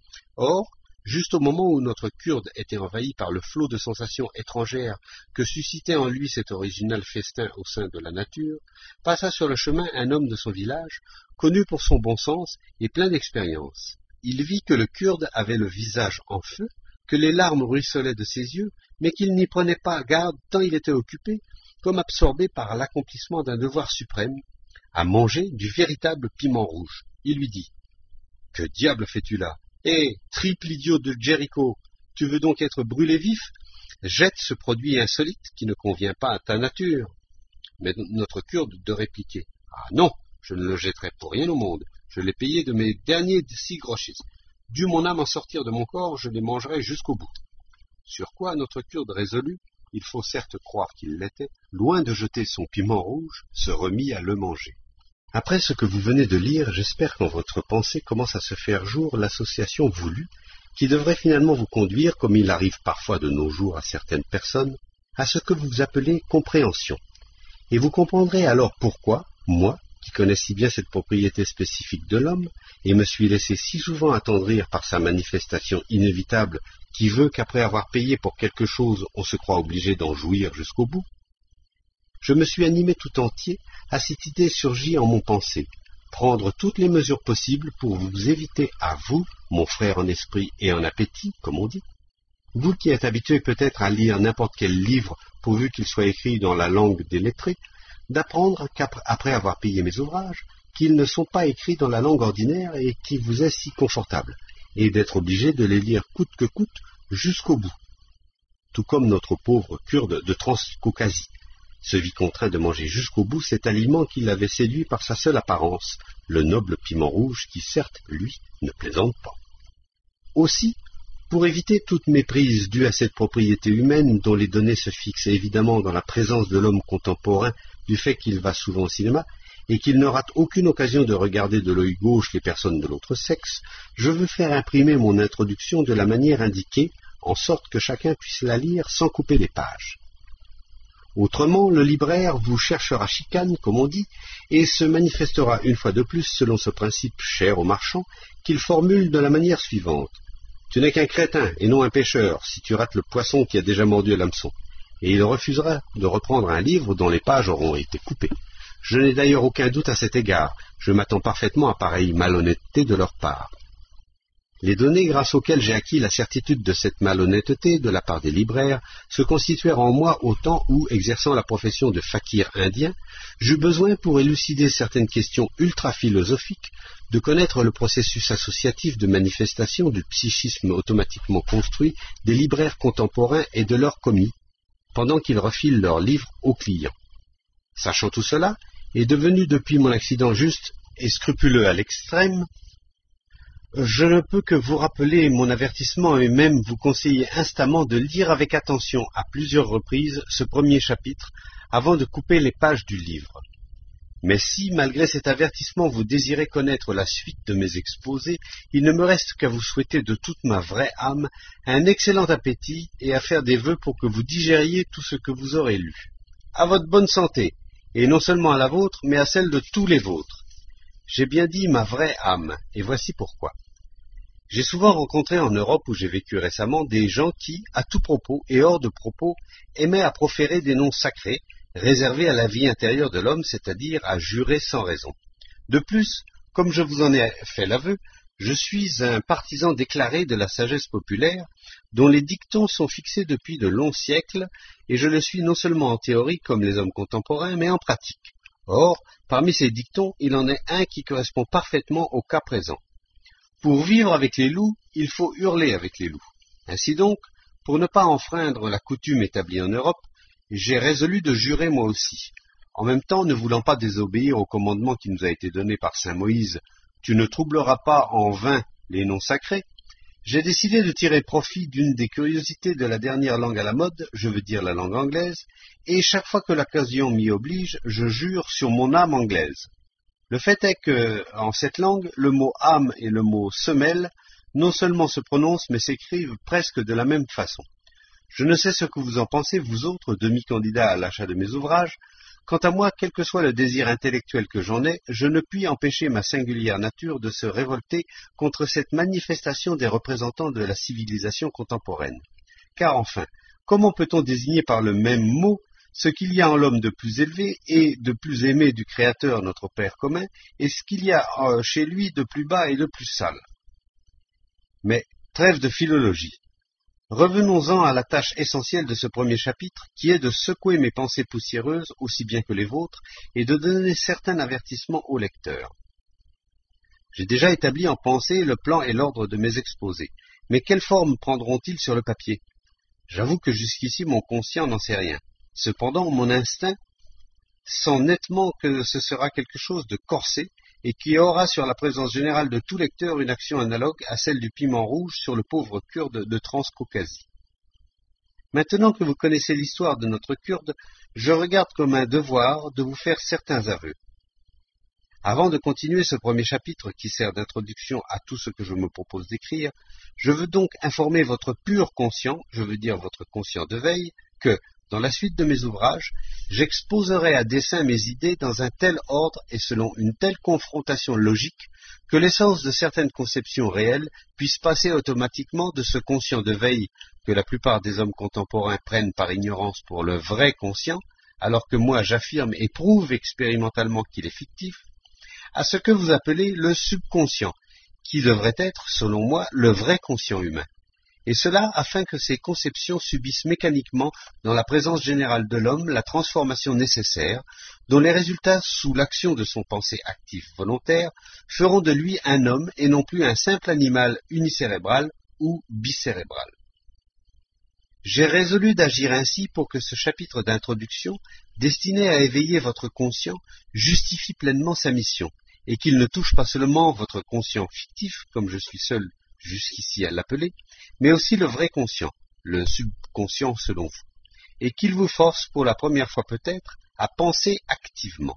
Or, juste au moment où notre Kurde était envahi par le flot de sensations étrangères que suscitait en lui cet original festin au sein de la nature, passa sur le chemin un homme de son village, connu pour son bon sens et plein d'expérience. Il vit que le Kurde avait le visage en feu, que les larmes ruisselaient de ses yeux, mais qu'il n'y prenait pas garde tant il était occupé, comme absorbé par l'accomplissement d'un devoir suprême, à manger du véritable piment rouge. Il lui dit « Que diable fais-tu là ? Hé, triple idiot de Jéricho, tu veux donc être brûlé vif ? Jette ce produit insolite qui ne convient pas à ta nature. » Mais notre Kurde de répliquer « Ah non, je ne le jetterai pour rien au monde, je l'ai payé de mes derniers six groches. Dû mon âme en sortir de mon corps, je les mangerai jusqu'au bout. » Sur quoi notre Kurde résolu, il faut certes croire qu'il l'était, loin de jeter son piment rouge, se remit à le manger. Après ce que vous venez de lire, j'espère qu'en votre pensée commence à se faire jour l'association voulue, qui devrait finalement vous conduire, comme il arrive parfois de nos jours à certaines personnes, à ce que vous appelez compréhension. Et vous comprendrez alors pourquoi, moi, qui connais si bien cette propriété spécifique de l'homme, et me suis laissé si souvent attendrir par sa manifestation inévitable qui veut qu'après avoir payé pour quelque chose, on se croit obligé d'en jouir jusqu'au bout, je me suis animé tout entier à cette idée surgie en mon pensée, prendre toutes les mesures possibles pour vous éviter à vous, mon frère en esprit et en appétit, comme on dit, vous qui êtes habitué peut-être à lire n'importe quel livre pourvu qu'il soit écrit dans la langue des lettrés, d'apprendre qu'après avoir payé mes ouvrages, qu'ils ne sont pas écrits dans la langue ordinaire et qui vous est si confortable, et d'être obligé de les lire coûte que coûte jusqu'au bout. Tout comme notre pauvre Kurde de Transcaucasie se vit contraint de manger jusqu'au bout cet aliment qui l'avait séduit par sa seule apparence, le noble piment rouge qui, certes, lui, ne plaisante pas. Aussi, Pour éviter toute méprise due à cette propriété humaine dont les données se fixent évidemment dans la présence de l'homme contemporain du fait qu'il va souvent au cinéma et qu'il ne rate aucune occasion de regarder de l'œil gauche les personnes de l'autre sexe, je veux faire imprimer mon introduction de la manière indiquée, en sorte que chacun puisse la lire sans couper les pages. Autrement, le libraire vous cherchera chicane, comme on dit, et se manifestera une fois de plus selon ce principe cher aux marchands qu'il formule de la manière suivante. Tu n'es qu'un crétin et non un pêcheur si tu rates le poisson qui a déjà mordu à l'hameçon, et il refusera de reprendre un livre dont les pages auront été coupées. Je n'ai d'ailleurs aucun doute à cet égard, je m'attends parfaitement à pareille malhonnêteté de leur part. Les données grâce auxquelles j'ai acquis la certitude de cette malhonnêteté de la part des libraires se constituèrent en moi au temps où, exerçant la profession de fakir indien, j'eus besoin pour élucider certaines questions ultra-philosophiques de connaître le processus associatif de manifestation du psychisme automatiquement construit des libraires contemporains et de leurs commis, pendant qu'ils refilent leurs livres aux clients. Sachant tout cela, et devenu depuis mon accident juste et scrupuleux à l'extrême, je ne peux que vous rappeler mon avertissement et même vous conseiller instamment de lire avec attention à plusieurs reprises ce premier chapitre avant de couper les pages du livre. Mais si, malgré cet avertissement, vous désirez connaître la suite de mes exposés, il ne me reste qu'à vous souhaiter de toute ma vraie âme un excellent appétit et à faire des vœux pour que vous digériez tout ce que vous aurez lu. À votre bonne santé, et non seulement à la vôtre, mais à celle de tous les vôtres. J'ai bien dit ma vraie âme, et voici pourquoi. J'ai souvent rencontré en Europe où j'ai vécu récemment des gens qui, à tout propos et hors de propos, aimaient à proférer des noms sacrés, réservés à la vie intérieure de l'homme, c'est-à-dire à jurer sans raison. De plus, comme je vous en ai fait l'aveu, je suis un partisan déclaré de la sagesse populaire, dont les dictons sont fixés depuis de longs siècles, et je le suis non seulement en théorie comme les hommes contemporains, mais en pratique. Or, parmi ces dictons, il en est un qui correspond parfaitement au cas présent. Pour vivre avec les loups, il faut hurler avec les loups. Ainsi donc, pour ne pas enfreindre la coutume établie en Europe, j'ai résolu de jurer moi aussi. En même temps, ne voulant pas désobéir au commandement qui nous a été donné par saint Moïse, « Tu ne troubleras pas en vain les noms sacrés », j'ai décidé de tirer profit d'une des curiosités de la dernière langue à la mode, je veux dire la langue anglaise, et chaque fois que l'occasion m'y oblige, je jure sur mon âme anglaise. Le fait est que, en cette langue, le mot âme et le mot semelle non seulement se prononcent, mais s'écrivent presque de la même façon. Je ne sais ce que vous en pensez, vous autres, demi-candidats à l'achat de mes ouvrages. Quant à moi, quel que soit le désir intellectuel que j'en ai, je ne puis empêcher ma singulière nature de se révolter contre cette manifestation des représentants de la civilisation contemporaine. Car enfin, comment peut-on désigner par le même mot ce qu'il y a en l'homme de plus élevé et de plus aimé du Créateur, notre Père commun, et ce qu'il y a euh, chez lui de plus bas et de plus sale? Mais trêve de philologie. Revenons-en à la tâche essentielle de ce premier chapitre, qui est de secouer mes pensées poussiéreuses, aussi bien que les vôtres, et de donner certains avertissements au lecteur. J'ai déjà établi en pensée le plan et l'ordre de mes exposés, mais quelle forme prendront-ils sur le papier? J'avoue que jusqu'ici mon conscient n'en sait rien. Cependant, mon instinct sent nettement que ce sera quelque chose de corsé, et qui aura sur la présence générale de tout lecteur une action analogue à celle du piment rouge sur le pauvre Kurde de Transcaucasie. Maintenant que vous connaissez l'histoire de notre Kurde, je regarde comme un devoir de vous faire certains aveux. Avant de continuer ce premier chapitre qui sert d'introduction à tout ce que je me propose d'écrire, je veux donc informer votre pur conscient, je veux dire votre conscient de veille, que, dans la suite de mes ouvrages, j'exposerai à dessein mes idées dans un tel ordre et selon une telle confrontation logique que l'essence de certaines conceptions réelles puisse passer automatiquement de ce conscient de veille que la plupart des hommes contemporains prennent par ignorance pour le vrai conscient, alors que moi j'affirme et prouve expérimentalement qu'il est fictif, à ce que vous appelez le subconscient, qui devrait être, selon moi, le vrai conscient humain. Et cela afin que ces conceptions subissent mécaniquement dans la présence générale de l'homme la transformation nécessaire, dont les résultats sous l'action de son pensée actif volontaire feront de lui un homme et non plus un simple animal unicérébral ou bicérébral. J'ai résolu d'agir ainsi pour que ce chapitre d'introduction, destiné à éveiller votre conscient, justifie pleinement sa mission, et qu'il ne touche pas seulement votre conscient fictif, comme je suis seul jusqu'ici à l'appeler, mais aussi le vrai conscient, le subconscient selon vous, et qu'il vous force pour la première fois peut-être à penser activement.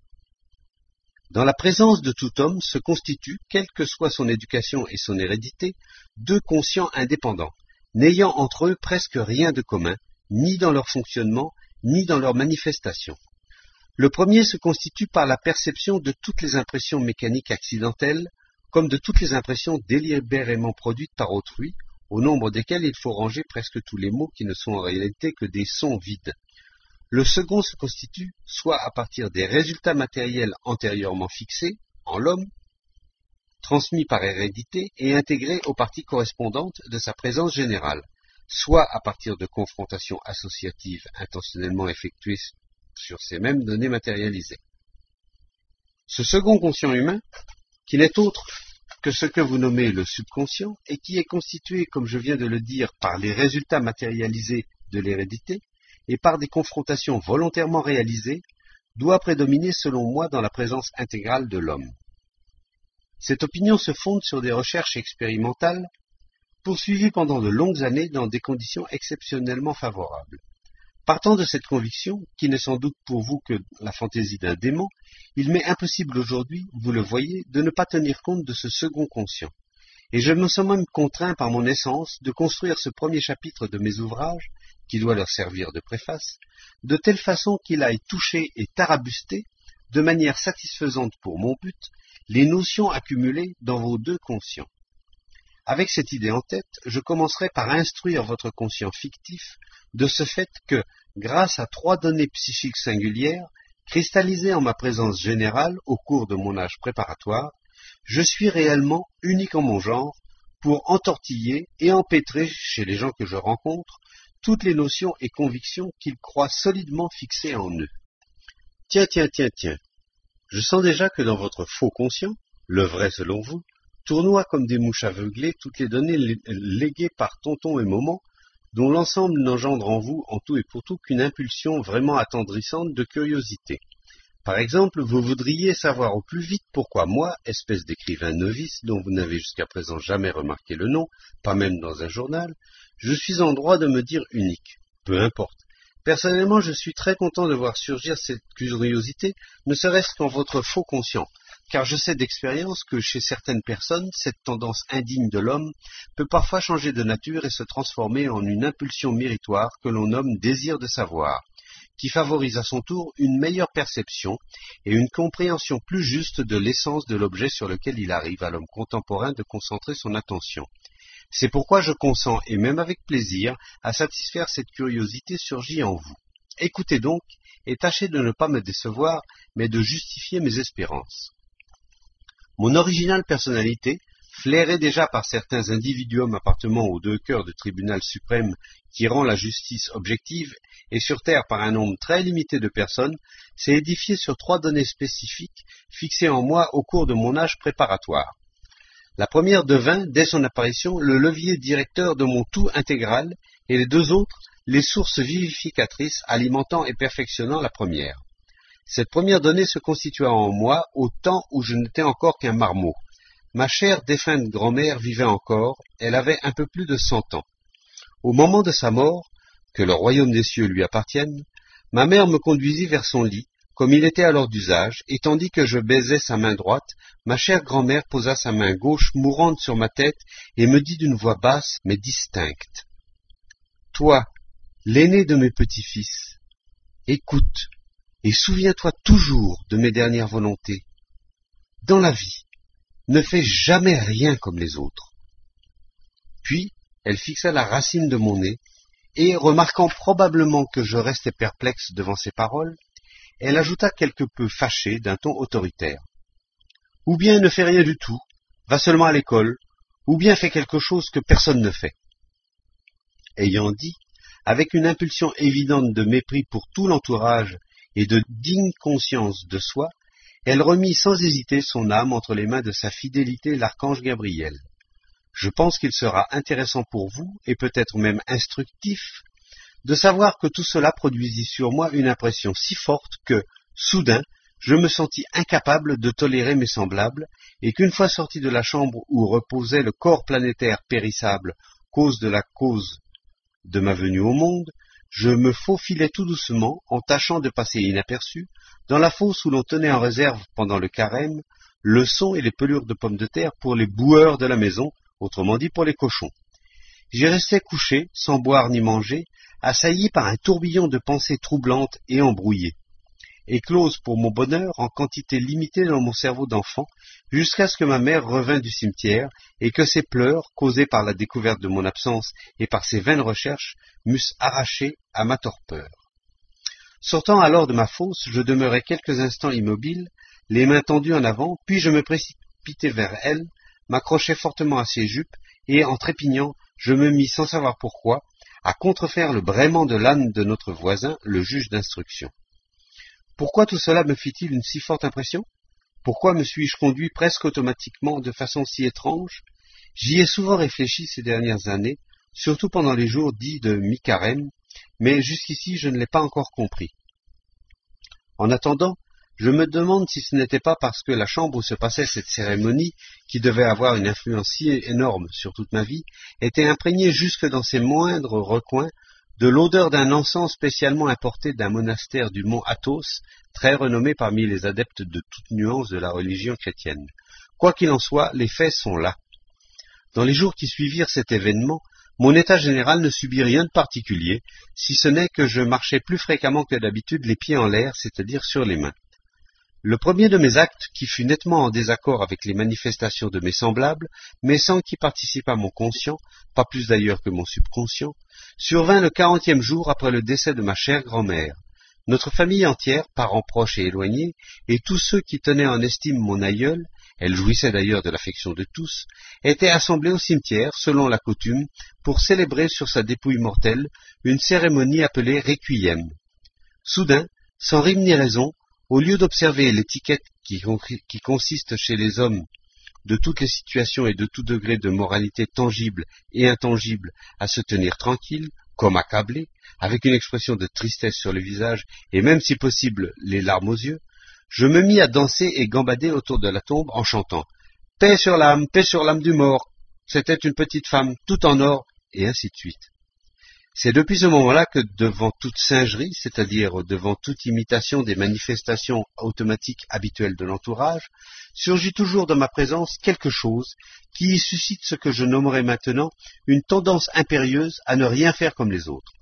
Dans la présence de tout homme se constituent, quelle que soit son éducation et son hérédité, deux conscients indépendants, n'ayant entre eux presque rien de commun, ni dans leur fonctionnement, ni dans leur manifestation. Le premier se constitue par la perception de toutes les impressions mécaniques accidentelles, comme de toutes les impressions délibérément produites par autrui, au nombre desquelles il faut ranger presque tous les mots qui ne sont en réalité que des sons vides. Le second se constitue soit à partir des résultats matériels antérieurement fixés, en l'homme, transmis par hérédité et intégrés aux parties correspondantes de sa présence générale, soit à partir de confrontations associatives intentionnellement effectuées sur ces mêmes données matérialisées. Ce second conscient humain, qui n'est autre que ce que vous nommez le subconscient, et qui est constitué, comme je viens de le dire, par les résultats matérialisés de l'hérédité, et par des confrontations volontairement réalisées, doit prédominer selon moi dans la présence intégrale de l'homme. Cette opinion se fonde sur des recherches expérimentales poursuivies pendant de longues années dans des conditions exceptionnellement favorables. Partant de cette conviction, qui n'est sans doute pour vous que la fantaisie d'un démon, il m'est impossible aujourd'hui, vous le voyez, de ne pas tenir compte de ce second conscient. Et je me sens même contraint par mon essence de construire ce premier chapitre de mes ouvrages, qui doit leur servir de préface, de telle façon qu'il aille toucher et tarabuster, de manière satisfaisante pour mon but, les notions accumulées dans vos deux conscients. Avec cette idée en tête, je commencerai par instruire votre conscient fictif de ce fait que, grâce à trois données psychiques singulières, cristallisées en ma présence générale au cours de mon âge préparatoire, je suis réellement unique en mon genre pour entortiller et empêtrer chez les gens que je rencontre toutes les notions et convictions qu'ils croient solidement fixées en eux. Tiens, tiens, tiens, tiens, je sens déjà que dans votre faux conscient, le vrai selon vous, tournoient comme des mouches aveuglées toutes les données léguées par tonton et maman, dont l'ensemble n'engendre en vous, en tout et pour tout, qu'une impulsion vraiment attendrissante de curiosité. Par exemple, vous voudriez savoir au plus vite pourquoi moi, espèce d'écrivain novice dont vous n'avez jusqu'à présent jamais remarqué le nom, pas même dans un journal, je suis en droit de me dire unique. Peu importe. Personnellement, je suis très content de voir surgir cette curiosité, ne serait-ce qu'en votre faux conscient, car je sais d'expérience que chez certaines personnes, cette tendance indigne de l'homme peut parfois changer de nature et se transformer en une impulsion méritoire que l'on nomme désir de savoir, qui favorise à son tour une meilleure perception et une compréhension plus juste de l'essence de l'objet sur lequel il arrive à l'homme contemporain de concentrer son attention. C'est pourquoi je consens, et même avec plaisir, à satisfaire cette curiosité surgie en vous. Écoutez donc, et tâchez de ne pas me décevoir, mais de justifier mes espérances. Mon originale personnalité, flairée déjà par certains individuums appartenant aux deux cœurs du tribunal suprême qui rend la justice objective, et sur terre par un nombre très limité de personnes, s'est édifiée sur trois données spécifiques fixées en moi au cours de mon âge préparatoire. La première devint, dès son apparition, le levier directeur de mon tout intégral, et les deux autres, les sources vivificatrices alimentant et perfectionnant la première. Cette première donnée se constitua en moi au temps où je n'étais encore qu'un marmot. Ma chère défunte grand-mère vivait encore, elle avait un peu plus de cent ans. Au moment de sa mort, que le royaume des cieux lui appartienne, ma mère me conduisit vers son lit, comme il était alors d'usage, et tandis que je baisais sa main droite, ma chère grand-mère posa sa main gauche mourante sur ma tête et me dit d'une voix basse mais distincte. « Toi, l'aîné de mes petits-fils, écoute et souviens-toi toujours de mes dernières volontés. Dans la vie, ne fais jamais rien comme les autres. » Puis, elle fixa la racine de mon nez, et, remarquant probablement que je restais perplexe devant ces paroles, elle ajouta quelque peu fâchée d'un ton autoritaire. « Ou bien ne fais rien du tout, va seulement à l'école, ou bien fais quelque chose que personne ne fait. » Ayant dit, avec une impulsion évidente de mépris pour tout l'entourage et de digne conscience de soi, elle remit sans hésiter son âme entre les mains de sa fidélité l'archange Gabriel. Je pense qu'il sera intéressant pour vous, et peut-être même instructif, de savoir que tout cela produisit sur moi une impression si forte que, soudain, je me sentis incapable de tolérer mes semblables, et qu'une fois sorti de la chambre où reposait le corps planétaire périssable, cause de la cause de ma venue au monde, je me faufilais tout doucement, en tâchant de passer inaperçu, dans la fosse où l'on tenait en réserve pendant le carême, le son et les pelures de pommes de terre pour les boueurs de la maison, autrement dit pour les cochons. J'y restais couché, sans boire ni manger, assailli par un tourbillon de pensées troublantes et embrouillées, écloses pour mon bonheur en quantité limitée dans mon cerveau d'enfant, jusqu'à ce que ma mère revînt du cimetière, et que ses pleurs, causés par la découverte de mon absence et par ses vaines recherches, m'eussent arraché à ma torpeur. Sortant alors de ma fosse, je demeurai quelques instants immobile, les mains tendues en avant, puis je me précipitai vers elle, m'accrochai fortement à ses jupes, et en trépignant, je me mis sans savoir pourquoi, à contrefaire le braiement de l'âne de notre voisin, le juge d'instruction. Pourquoi tout cela me fit-il une si forte impression? Pourquoi me suis-je conduit presque automatiquement de façon si étrange? J'y ai souvent réfléchi ces dernières années, surtout pendant les jours dits de mi-carême, mais jusqu'ici je ne l'ai pas encore compris. En attendant, je me demande si ce n'était pas parce que la chambre où se passait cette cérémonie, qui devait avoir une influence si énorme sur toute ma vie, était imprégnée jusque dans ses moindres recoins de l'odeur d'un encens spécialement importé d'un monastère du mont Athos, très renommé parmi les adeptes de toutes nuances de la religion chrétienne. Quoi qu'il en soit, les faits sont là. Dans les jours qui suivirent cet événement, mon état général ne subit rien de particulier, si ce n'est que je marchais plus fréquemment que d'habitude les pieds en l'air, c'est-à-dire sur les mains. Le premier de mes actes, qui fut nettement en désaccord avec les manifestations de mes semblables, mais sans qu'y participât mon conscient, pas plus d'ailleurs que mon subconscient, survint le quarantième jour après le décès de ma chère grand-mère. Notre famille entière, parents proches et éloignés, et tous ceux qui tenaient en estime mon aïeul, elle jouissait d'ailleurs de l'affection de tous, étaient assemblés au cimetière, selon la coutume, pour célébrer sur sa dépouille mortelle une cérémonie appelée requiem. Soudain, sans rime ni raison, au lieu d'observer l'étiquette qui, qui consiste chez les hommes de toutes les situations et de tout degré de moralité tangible et intangible à se tenir tranquille, comme accablé, avec une expression de tristesse sur le visage et même si possible les larmes aux yeux, je me mis à danser et gambader autour de la tombe en chantant « Paix sur l'âme, paix sur l'âme du mort, c'était une petite femme, tout en or » et ainsi de suite. C'est depuis ce moment-là que, devant toute singerie, c'est-à-dire devant toute imitation des manifestations automatiques habituelles de l'entourage, surgit toujours dans ma présence quelque chose qui suscite ce que je nommerai maintenant une tendance impérieuse à ne rien faire comme les autres.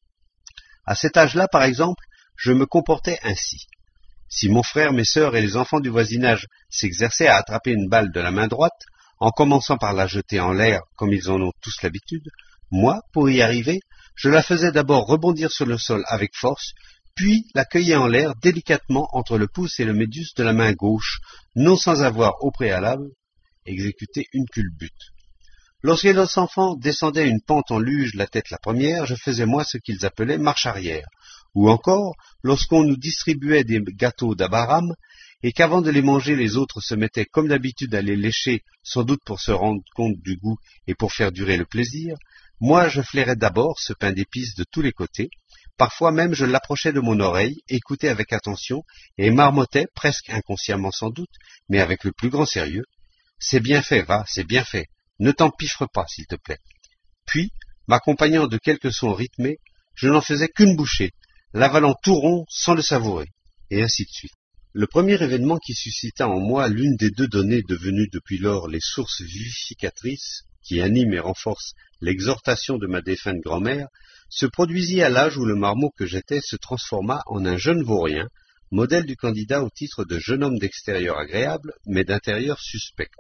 À cet âge-là, par exemple, je me comportais ainsi. Si mon frère, mes sœurs et les enfants du voisinage s'exerçaient à attraper une balle de la main droite, en commençant par la jeter en l'air comme ils en ont tous l'habitude, moi, pour y arriver, je la faisais d'abord rebondir sur le sol avec force, puis la cueillais en l'air délicatement entre le pouce et le médius de la main gauche, non sans avoir au préalable exécuté une culbute. Lorsque les enfants descendaient une pente en luge la tête la première, je faisais moi ce qu'ils appelaient marche arrière. Ou encore, lorsqu'on nous distribuait des gâteaux d'Abraham, et qu'avant de les manger les autres se mettaient comme d'habitude à les lécher, sans doute pour se rendre compte du goût et pour faire durer le plaisir, moi je flairais d'abord ce pain d'épices de tous les côtés, parfois même je l'approchais de mon oreille, écoutais avec attention, et marmottais, presque inconsciemment sans doute, mais avec le plus grand sérieux, « C'est bien fait, va, c'est bien fait, ne t'empiffre pas, s'il te plaît. » Puis, m'accompagnant de quelques sons rythmés, je n'en faisais qu'une bouchée, l'avalant tout rond sans le savourer, et ainsi de suite. Le premier événement qui suscita en moi l'une des deux données devenues depuis lors les sources vivificatrices qui animent et renforcent l'exhortation de ma défunte grand-mère, se produisit à l'âge où le marmot que j'étais se transforma en un jeune vaurien, modèle du candidat au titre de jeune homme d'extérieur agréable, mais d'intérieur suspect.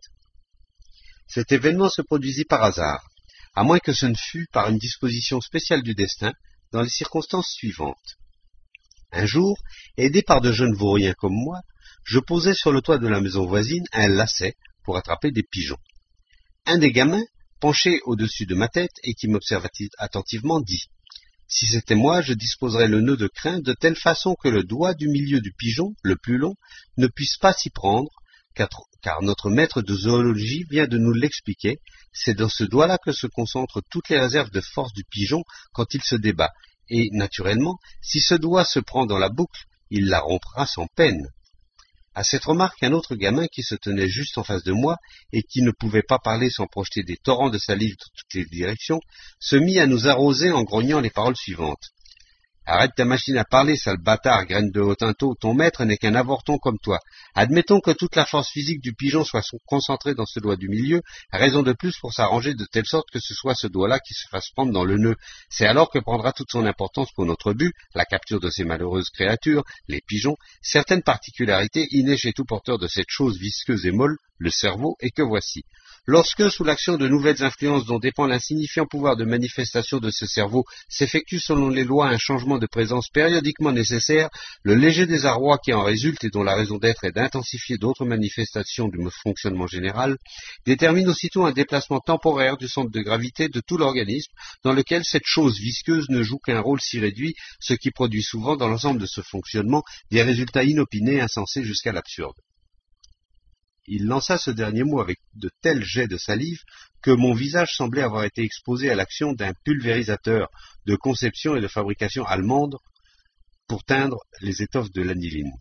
Cet événement se produisit par hasard, à moins que ce ne fût par une disposition spéciale du destin, dans les circonstances suivantes. Un jour, aidé par de jeunes vauriens comme moi, je posais sur le toit de la maison voisine un lacet pour attraper des pigeons. Un des gamins, penché au-dessus de ma tête et qui m'observait attentivement, dit « Si c'était moi, je disposerais le nœud de crin de telle façon que le doigt du milieu du pigeon, le plus long, ne puisse pas s'y prendre, car, car notre maître de zoologie vient de nous l'expliquer, c'est dans ce doigt-là que se concentrent toutes les réserves de force du pigeon quand il se débat, et, naturellement, si ce doigt se prend dans la boucle, il la rompra sans peine. À cette remarque, un autre gamin qui se tenait juste en face de moi et qui ne pouvait pas parler sans projeter des torrents de salive dans toutes les directions, se mit à nous arroser en grognant les paroles suivantes. Arrête ta machine à parler, sale bâtard, graine de Hottintot, ton maître n'est qu'un avorton comme toi. Admettons que toute la force physique du pigeon soit concentrée dans ce doigt du milieu, raison de plus pour s'arranger de telle sorte que ce soit ce doigt-là qui se fasse prendre dans le nœud. C'est alors que prendra toute son importance pour notre but, la capture de ces malheureuses créatures, les pigeons, certaines particularités innées chez tout porteur de cette chose visqueuse et molle, le cerveau, et que voici. Lorsque, sous l'action de nouvelles influences dont dépend l'insignifiant pouvoir de manifestation de ce cerveau, s'effectue selon les lois un changement de présence périodiquement nécessaire, le léger désarroi qui en résulte et dont la raison d'être est d'intensifier d'autres manifestations du fonctionnement général, détermine aussitôt un déplacement temporaire du centre de gravité de tout l'organisme dans lequel cette chose visqueuse ne joue qu'un rôle si réduit, ce qui produit souvent dans l'ensemble de ce fonctionnement des résultats inopinés, insensés jusqu'à l'absurde. Il lança ce dernier mot avec de tels jets de salive que mon visage semblait avoir été exposé à l'action d'un pulvérisateur de conception et de fabrication allemande pour teindre les étoffes de l'aniline.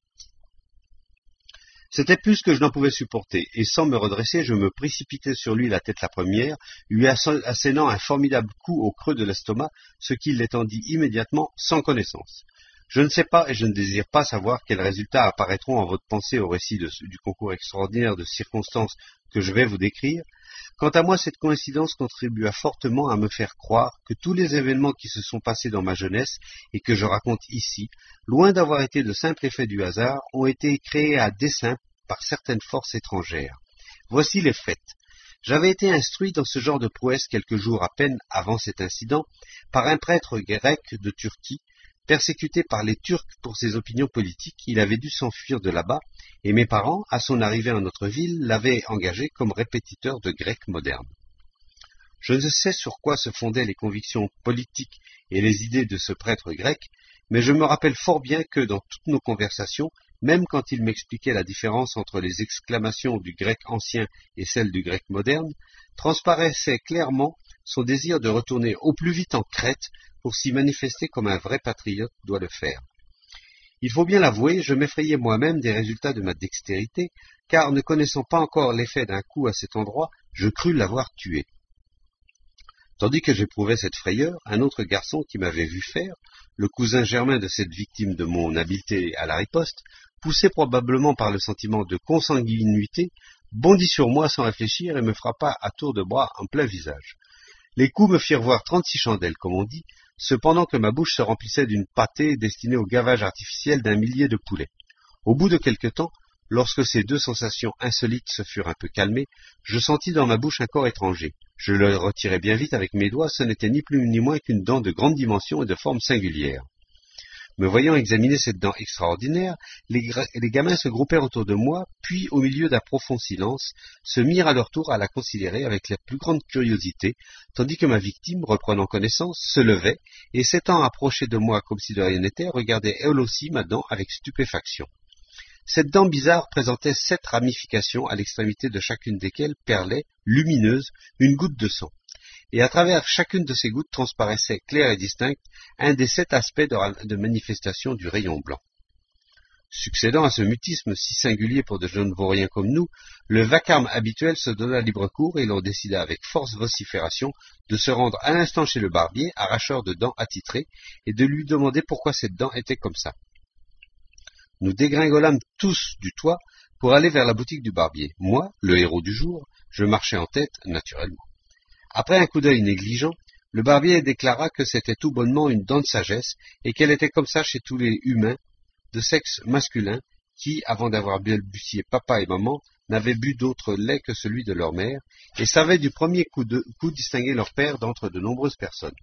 C'était plus que je n'en pouvais supporter, et sans me redresser, je me précipitai sur lui la tête la première, lui assénant un formidable coup au creux de l'estomac, ce qui l'étendit immédiatement sans connaissance. Je ne sais pas et je ne désire pas savoir quels résultats apparaîtront en votre pensée au récit de, du concours extraordinaire de circonstances que je vais vous décrire. Quant à moi, cette coïncidence contribua fortement à me faire croire que tous les événements qui se sont passés dans ma jeunesse et que je raconte ici, loin d'avoir été de simples effets du hasard, ont été créés à dessein par certaines forces étrangères. Voici les faits. J'avais été instruit dans ce genre de prouesse quelques jours à peine avant cet incident par un prêtre grec de Turquie. Persécuté par les Turcs pour ses opinions politiques, il avait dû s'enfuir de là-bas, et mes parents, à son arrivée en notre ville, l'avaient engagé comme répétiteur de grec moderne. Je ne sais sur quoi se fondaient les convictions politiques et les idées de ce prêtre grec, mais je me rappelle fort bien que dans toutes nos conversations, même quand il m'expliquait la différence entre les exclamations du grec ancien et celles du grec moderne, transparaissait clairement son désir de retourner au plus vite en Crète pour s'y manifester comme un vrai patriote doit le faire. Il faut bien l'avouer, je m'effrayais moi-même des résultats de ma dextérité, car ne connaissant pas encore l'effet d'un coup à cet endroit, je crus l'avoir tué. Tandis que j'éprouvais cette frayeur, un autre garçon qui m'avait vu faire, le cousin germain de cette victime de mon habileté à la riposte, poussé probablement par le sentiment de consanguinuité, bondit sur moi sans réfléchir et me frappa à tour de bras en plein visage. Les coups me firent voir trente-six chandelles, comme on dit, cependant que ma bouche se remplissait d'une pâtée destinée au gavage artificiel d'un millier de poulets. Au bout de quelque temps, lorsque ces deux sensations insolites se furent un peu calmées, je sentis dans ma bouche un corps étranger. Je le retirai bien vite avec mes doigts, ce n'était ni plus ni moins qu'une dent de grande dimension et de forme singulière. Me voyant examiner cette dent extraordinaire, les, les gamins se groupèrent autour de moi, puis, au milieu d'un profond silence, se mirent à leur tour à la considérer avec la plus grande curiosité, tandis que ma victime, reprenant connaissance, se levait, et s'étant approchée de moi comme si de rien n'était, regardait elle aussi ma dent avec stupéfaction. Cette dent bizarre présentait sept ramifications, à l'extrémité de chacune desquelles perlait, lumineuse, une goutte de sang. Et à travers chacune de ces gouttes transparaissait clair et distinct un des sept aspects de, de manifestation du rayon blanc. Succédant à ce mutisme si singulier pour de jeunes vauriens comme nous, le vacarme habituel se donna libre cours et l'on décida avec force vocifération de se rendre à l'instant chez le barbier, arracheur de dents attitré, et de lui demander pourquoi cette dent était comme ça. Nous dégringolâmes tous du toit pour aller vers la boutique du barbier. Moi, le héros du jour, je marchais en tête naturellement. Après un coup d'œil négligent, le barbier déclara que c'était tout bonnement une dent de sagesse et qu'elle était comme ça chez tous les humains de sexe masculin qui, avant d'avoir balbutié papa et maman, n'avaient bu d'autre lait que celui de leur mère et savaient du premier coup, de, coup distinguer leur père d'entre de nombreuses personnes.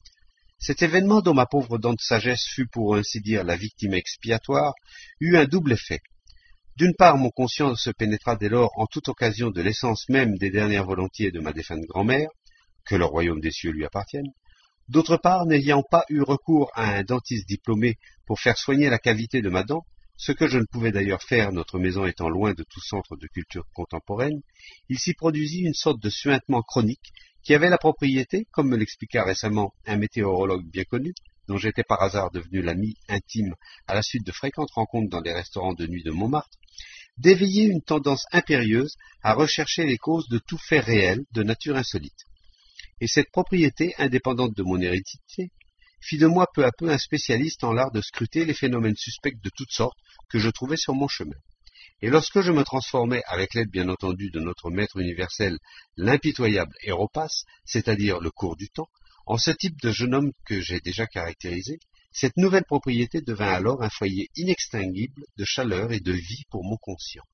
Cet événement dont ma pauvre dent de sagesse fut pour ainsi dire la victime expiatoire eut un double effet. D'une part, mon conscience se pénétra dès lors en toute occasion de l'essence même des dernières volontés de ma défunte grand-mère, que le royaume des cieux lui appartienne. D'autre part, n'ayant pas eu recours à un dentiste diplômé pour faire soigner la cavité de ma dent, ce que je ne pouvais d'ailleurs faire, notre maison étant loin de tout centre de culture contemporaine, il s'y produisit une sorte de suintement chronique qui avait la propriété, comme me l'expliqua récemment un météorologue bien connu, dont j'étais par hasard devenu l'ami intime à la suite de fréquentes rencontres dans les restaurants de nuit de Montmartre, d'éveiller une tendance impérieuse à rechercher les causes de tout fait réel de nature insolite. Et cette propriété, indépendante de mon hérédité, fit de moi peu à peu un spécialiste en l'art de scruter les phénomènes suspects de toutes sortes que je trouvais sur mon chemin. Et lorsque je me transformais, avec l'aide bien entendu de notre maître universel, l'impitoyable Héropas, c'est-à-dire le cours du temps, en ce type de jeune homme que j'ai déjà caractérisé, cette nouvelle propriété devint alors un foyer inextinguible de chaleur et de vie pour mon conscient.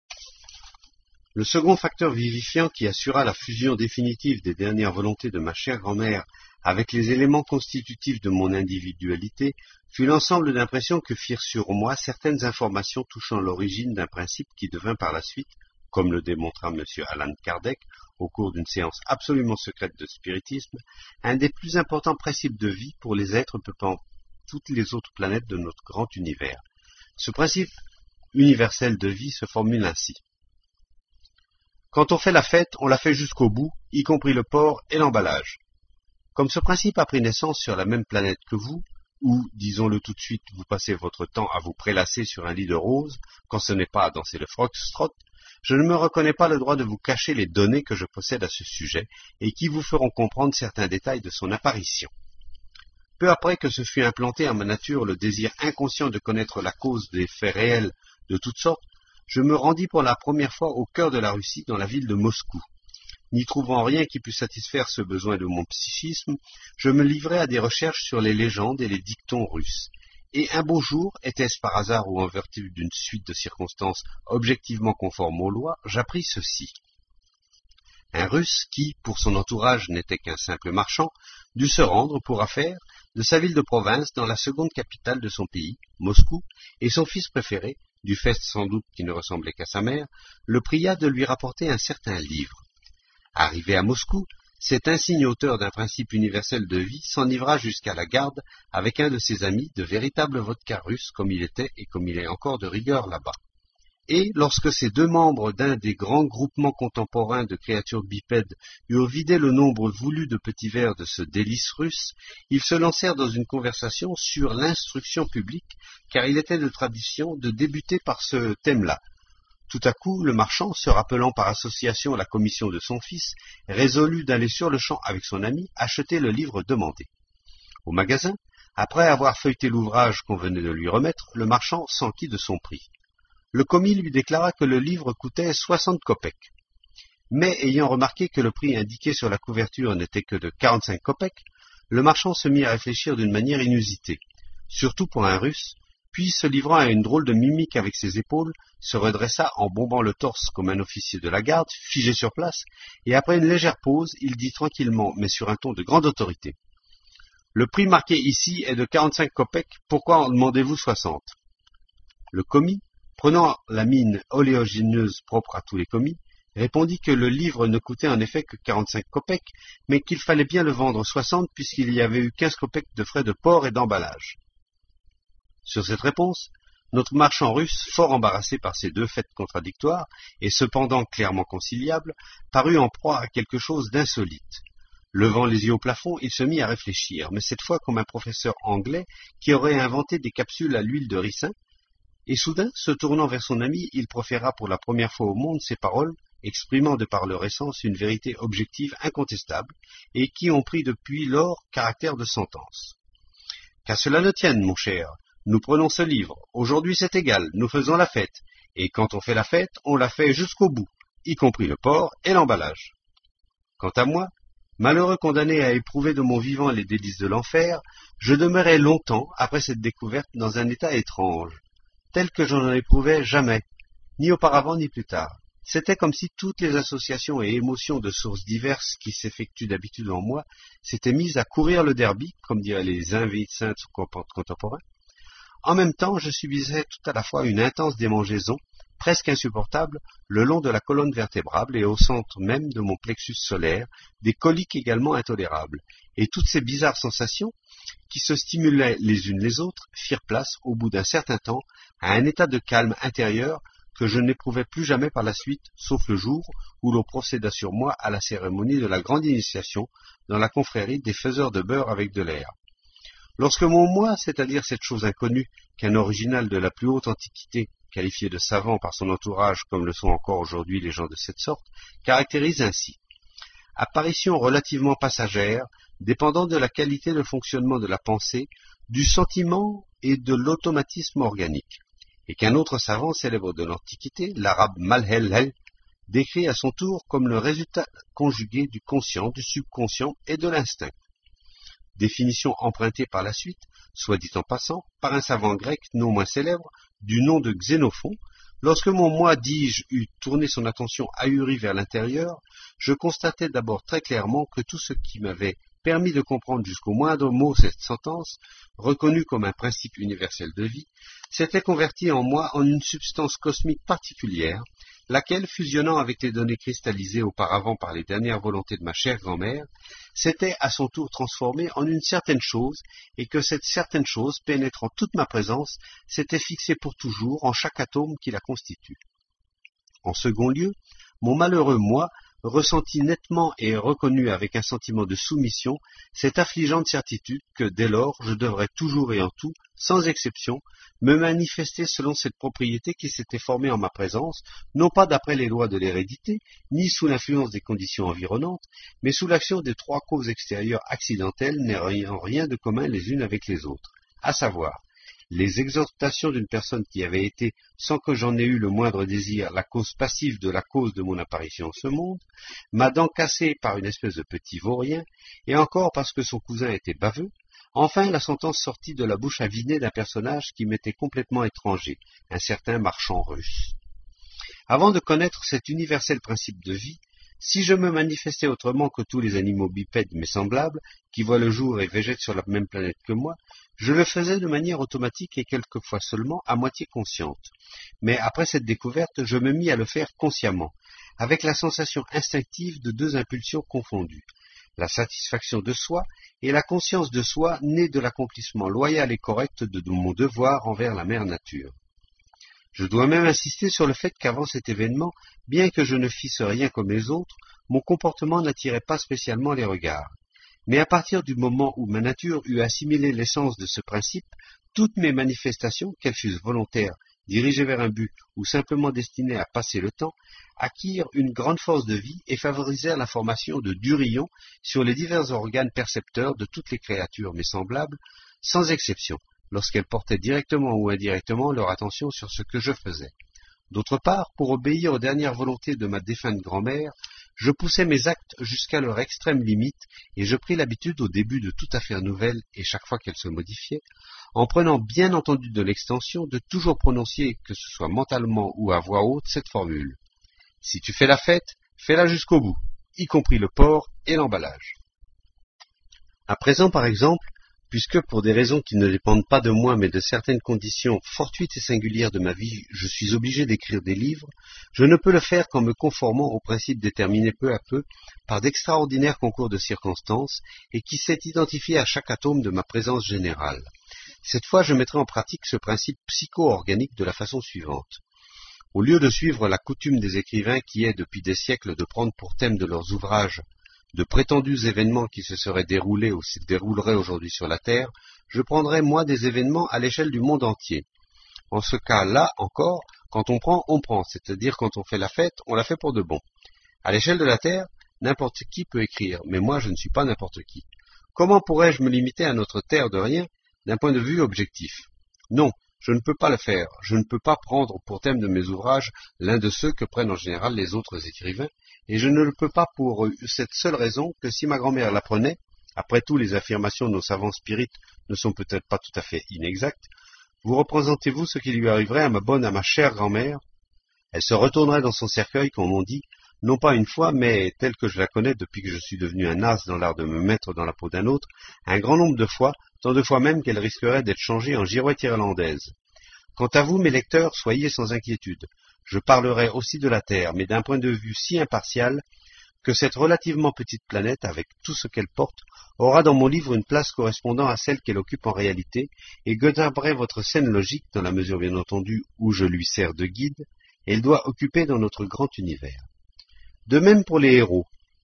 Le second facteur vivifiant qui assura la fusion définitive des dernières volontés de ma chère grand-mère avec les éléments constitutifs de mon individualité fut l'ensemble d'impressions que firent sur moi certaines informations touchant l'origine d'un principe qui devint par la suite, comme le démontra M. Allan Kardec au cours d'une séance absolument secrète de spiritisme, un des plus importants principes de vie pour les êtres peuplant toutes les autres planètes de notre grand univers. Ce principe universel de vie se formule ainsi. Quand on fait la fête, on la fait jusqu'au bout, y compris le port et l'emballage. Comme ce principe a pris naissance sur la même planète que vous, où, disons-le tout de suite, vous passez votre temps à vous prélasser sur un lit de roses, quand ce n'est pas à danser le foxtrot, je ne me reconnais pas le droit de vous cacher les données que je possède à ce sujet, et qui vous feront comprendre certains détails de son apparition. Peu après que se fut implanté en ma nature le désir inconscient de connaître la cause des faits réels de toutes sortes, je me rendis pour la première fois au cœur de la Russie, dans la ville de Moscou. N'y trouvant rien qui pût satisfaire ce besoin de mon psychisme, je me livrai à des recherches sur les légendes et les dictons russes. Et un beau jour, était-ce par hasard ou en vertu d'une suite de circonstances objectivement conformes aux lois, j'appris ceci. Un Russe qui, pour son entourage, n'était qu'un simple marchand, dut se rendre, pour affaires, de sa ville de province dans la seconde capitale de son pays, Moscou, et son fils préféré, du fait sans doute qui ne ressemblait qu'à sa mère, le pria de lui rapporter un certain livre. Arrivé à Moscou, cet insigne auteur d'un principe universel de vie s'enivra jusqu'à la garde avec un de ses amis, de véritables vodkas russes comme il était et comme il est encore de rigueur là-bas. Et, lorsque ces deux membres d'un des grands groupements contemporains de créatures bipèdes eurent vidé le nombre voulu de petits verres de ce délice russe, ils se lancèrent dans une conversation sur l'instruction publique, car il était de tradition de débuter par ce thème-là. Tout à coup, le marchand, se rappelant par association la commission de son fils, résolut d'aller sur le champ avec son ami acheter le livre demandé. Au magasin, après avoir feuilleté l'ouvrage qu'on venait de lui remettre, le marchand s'enquit de son prix. Le commis lui déclara que le livre coûtait soixante kopecks. Mais ayant remarqué que le prix indiqué sur la couverture n'était que de quarante-cinq kopecks, le marchand se mit à réfléchir d'une manière inusitée, surtout pour un Russe, puis, se livrant à une drôle de mimique avec ses épaules, se redressa en bombant le torse comme un officier de la garde, figé sur place, et après une légère pause, il dit tranquillement, mais sur un ton de grande autorité. « Le prix marqué ici est de quarante-cinq kopecks, pourquoi en demandez-vous soixante » Le commis, prenant la mine oléagineuse propre à tous les commis, répondit que le livre ne coûtait en effet que quarante-cinq kopecks, mais qu'il fallait bien le vendre soixante puisqu'il y avait eu quinze kopecks de frais de port et d'emballage. Sur cette réponse, notre marchand russe, fort embarrassé par ces deux faits contradictoires, et cependant clairement conciliables, parut en proie à quelque chose d'insolite. Levant les yeux au plafond, il se mit à réfléchir, mais cette fois comme un professeur anglais qui aurait inventé des capsules à l'huile de ricin, et soudain, se tournant vers son ami, il proféra pour la première fois au monde ces paroles, exprimant de par leur essence une vérité objective incontestable, et qui ont pris depuis lors caractère de sentence. Qu'à cela ne tienne, mon cher, nous prenons ce livre, aujourd'hui c'est égal, nous faisons la fête, et quand on fait la fête, on la fait jusqu'au bout, y compris le port et l'emballage. Quant à moi, malheureux condamné à éprouver de mon vivant les délices de l'enfer, je demeurai longtemps, après cette découverte, dans un état étrange, tel que je n'en éprouvais jamais, ni auparavant ni plus tard. C'était comme si toutes les associations et émotions de sources diverses qui s'effectuent d'habitude en moi s'étaient mises à courir le derby, comme diraient les invétérins contemporains. En même temps, je subissais tout à la fois une intense démangeaison, presque insupportable, le long de la colonne vertébrale et au centre même de mon plexus solaire, des coliques également intolérables, et toutes ces bizarres sensations, qui se stimulaient les unes les autres, firent place, au bout d'un certain temps, à un état de calme intérieur que je n'éprouvais plus jamais par la suite, sauf le jour où l'on procéda sur moi à la cérémonie de la grande initiation dans la confrérie des faiseurs de beurre avec de l'air. Lorsque mon moi, c'est-à-dire cette chose inconnue qu'un original de la plus haute antiquité, qualifié de savant par son entourage comme le sont encore aujourd'hui les gens de cette sorte, caractérise ainsi. Apparition relativement passagère, dépendant de la qualité de fonctionnement de la pensée, du sentiment et de l'automatisme organique, et qu'un autre savant célèbre de l'Antiquité, l'arabe Malhelhel, décrit à son tour comme le résultat conjugué du conscient, du subconscient et de l'instinct. Définition empruntée par la suite, soit dit en passant, par un savant grec non moins célèbre, du nom de Xénophon. Lorsque mon moi, dis-je, eut tourné son attention ahurie vers l'intérieur, je constatai d'abord très clairement que tout ce qui m'avait permis de comprendre jusqu'au moindre mot cette sentence, reconnue comme un principe universel de vie, s'était converti en moi en une substance cosmique particulière, laquelle, fusionnant avec les données cristallisées auparavant par les dernières volontés de ma chère grand-mère, s'était à son tour transformée en une certaine chose, et que cette certaine chose, pénétrant toute ma présence, s'était fixée pour toujours en chaque atome qui la constitue. En second lieu, mon malheureux moi ressentit nettement et reconnut avec un sentiment de soumission cette affligeante certitude que, dès lors, je devrais toujours et en tout, sans exception, me manifester selon cette propriété qui s'était formée en ma présence, non pas d'après les lois de l'hérédité, ni sous l'influence des conditions environnantes, mais sous l'action des trois causes extérieures accidentelles n'ayant rien de commun les unes avec les autres, à savoir les exhortations d'une personne qui avait été, sans que j'en aie eu le moindre désir, la cause passive de la cause de mon apparition en ce monde, ma dent cassée par une espèce de petit vaurien, et encore parce que son cousin était baveux, enfin la sentence sortie de la bouche avinée d'un personnage qui m'était complètement étranger, un certain marchand russe. Avant de connaître cet universel principe de vie, si je me manifestais autrement que tous les animaux bipèdes mes semblables, qui voient le jour et végètent sur la même planète que moi, je le faisais de manière automatique et quelquefois seulement à moitié consciente. Mais après cette découverte, je me mis à le faire consciemment, avec la sensation instinctive de deux impulsions confondues, la satisfaction de soi et la conscience de soi née de l'accomplissement loyal et correct de mon devoir envers la mère nature. Je dois même insister sur le fait qu'avant cet événement, bien que je ne fisse rien comme les autres, mon comportement n'attirait pas spécialement les regards. Mais à partir du moment où ma nature eut assimilé l'essence de ce principe, toutes mes manifestations, qu'elles fussent volontaires, dirigées vers un but ou simplement destinées à passer le temps, acquirent une grande force de vie et favorisèrent la formation de durillons sur les divers organes percepteurs de toutes les créatures mes semblables, sans exception, lorsqu'elles portaient directement ou indirectement leur attention sur ce que je faisais. D'autre part, pour obéir aux dernières volontés de ma défunte grand-mère, je poussais mes actes jusqu'à leur extrême limite, et je pris l'habitude au début de toute affaire nouvelle, et chaque fois qu'elle se modifiait, en prenant bien entendu de l'extension, de toujours prononcer, que ce soit mentalement ou à voix haute, cette formule. Si tu fais la fête, fais-la jusqu'au bout, y compris le port et l'emballage. À présent, par exemple, puisque pour des raisons qui ne dépendent pas de moi mais de certaines conditions fortuites et singulières de ma vie, je suis obligé d'écrire des livres, je ne peux le faire qu'en me conformant aux principes déterminés peu à peu par d'extraordinaires concours de circonstances et qui s'est identifié à chaque atome de ma présence générale. Cette fois, je mettrai en pratique ce principe psycho-organique de la façon suivante. Au lieu de suivre la coutume des écrivains qui est depuis des siècles de prendre pour thème de leurs ouvrages de prétendus événements qui se seraient déroulés ou se dérouleraient aujourd'hui sur la Terre, je prendrais moi des événements à l'échelle du monde entier. En ce cas-là encore, quand on prend, on prend, c'est-à-dire quand on fait la fête, on la fait pour de bon. À l'échelle de la Terre, n'importe qui peut écrire, mais moi je ne suis pas n'importe qui. Comment pourrais-je me limiter à notre terre de rien d'un point de vue objectif? Non, je ne peux pas le faire, je ne peux pas prendre pour thème de mes ouvrages l'un de ceux que prennent en général les autres écrivains, et je ne le peux pas pour cette seule raison que si ma grand-mère l'apprenait, après tout les affirmations de nos savants spirites ne sont peut-être pas tout à fait inexactes, vous représentez-vous ce qui lui arriverait à ma bonne, à ma chère grand-mère? Elle se retournerait dans son cercueil, comme on dit, non pas une fois, mais telle que je la connais depuis que je suis devenu un as dans l'art de me mettre dans la peau d'un autre, un grand nombre de fois, tant de fois même qu'elle risquerait d'être changée en girouette irlandaise. Quant à vous, mes lecteurs, soyez sans inquiétude. Je parlerai aussi de la Terre, mais d'un point de vue si impartial que cette relativement petite planète, avec tout ce qu'elle porte, aura dans mon livre une place correspondant à celle qu'elle occupe en réalité, et godaberai votre scène logique, dans la mesure bien entendu où je lui sers de guide, elle doit occuper dans notre grand univers. De même pour les héros.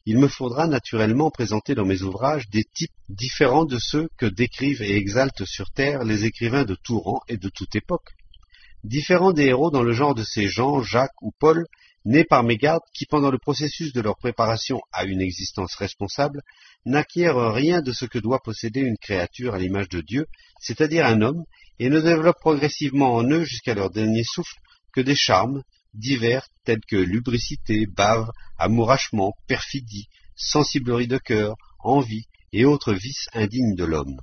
il me faudra naturellement présenter dans mes ouvrages des types différents de ceux que décrivent et exaltent sur Terre les écrivains de tout rang et de toute époque, différents des héros dans le genre de ces Jean, Jacques ou Paul, nés par mégarde, qui pendant le processus de leur préparation à une existence responsable, n'acquièrent rien de ce que doit posséder une créature à l'image de Dieu, c'est-à-dire un homme, et ne développent progressivement en eux jusqu'à leur dernier souffle que des charmes divers tels que lubricité, bave, amourachement, perfidie, sensiblerie de cœur, envie et autres vices indignes de l'homme.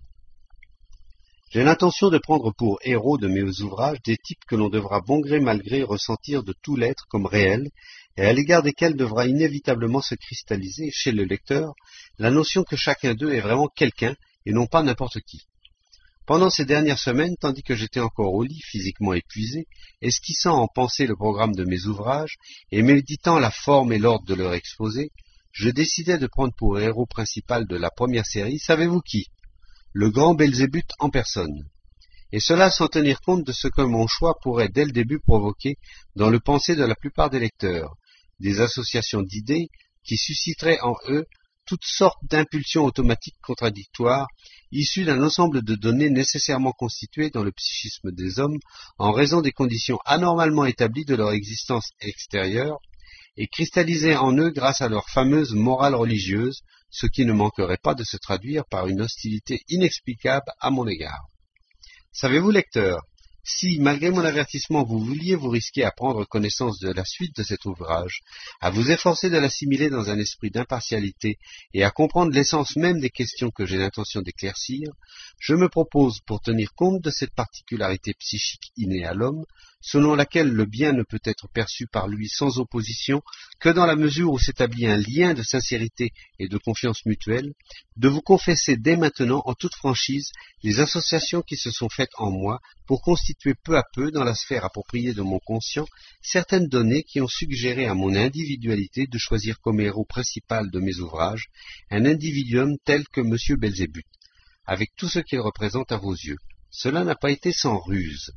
J'ai l'intention de prendre pour héros de mes ouvrages des types que l'on devra bon gré mal gré ressentir de tout l'être comme réels, et à l'égard desquels devra inévitablement se cristalliser chez le lecteur la notion que chacun d'eux est vraiment quelqu'un et non pas n'importe qui. Pendant ces dernières semaines, tandis que j'étais encore au lit, physiquement épuisé, esquissant en pensée le programme de mes ouvrages et méditant la forme et l'ordre de leur exposé, je décidai de prendre pour héros principal de la première série, savez-vous qui? Le grand Belzébuth en personne. Et cela sans tenir compte de ce que mon choix pourrait dès le début provoquer dans le pensée de la plupart des lecteurs, des associations d'idées qui susciteraient en eux toutes sortes d'impulsions automatiques contradictoires, issues d'un ensemble de données nécessairement constituées dans le psychisme des hommes en raison des conditions anormalement établies de leur existence extérieure, et cristallisées en eux grâce à leur fameuse morale religieuse, ce qui ne manquerait pas de se traduire par une hostilité inexplicable à mon égard. Savez-vous, lecteur, si, malgré mon avertissement, vous vouliez vous risquer à prendre connaissance de la suite de cet ouvrage, à vous efforcer de l'assimiler dans un esprit d'impartialité et à comprendre l'essence même des questions que j'ai l'intention d'éclaircir, je me propose, pour tenir compte de cette particularité psychique innée à l'homme, selon laquelle le bien ne peut être perçu par lui sans opposition que dans la mesure où s'établit un lien de sincérité et de confiance mutuelle, de vous confesser dès maintenant en toute franchise les associations qui se sont faites en moi pour constituer peu à peu dans la sphère appropriée de mon conscient certaines données qui ont suggéré à mon individualité de choisir comme héros principal de mes ouvrages un individuum tel que M. Belzébuth, avec tout ce qu'il représente à vos yeux. Cela n'a pas été sans ruse.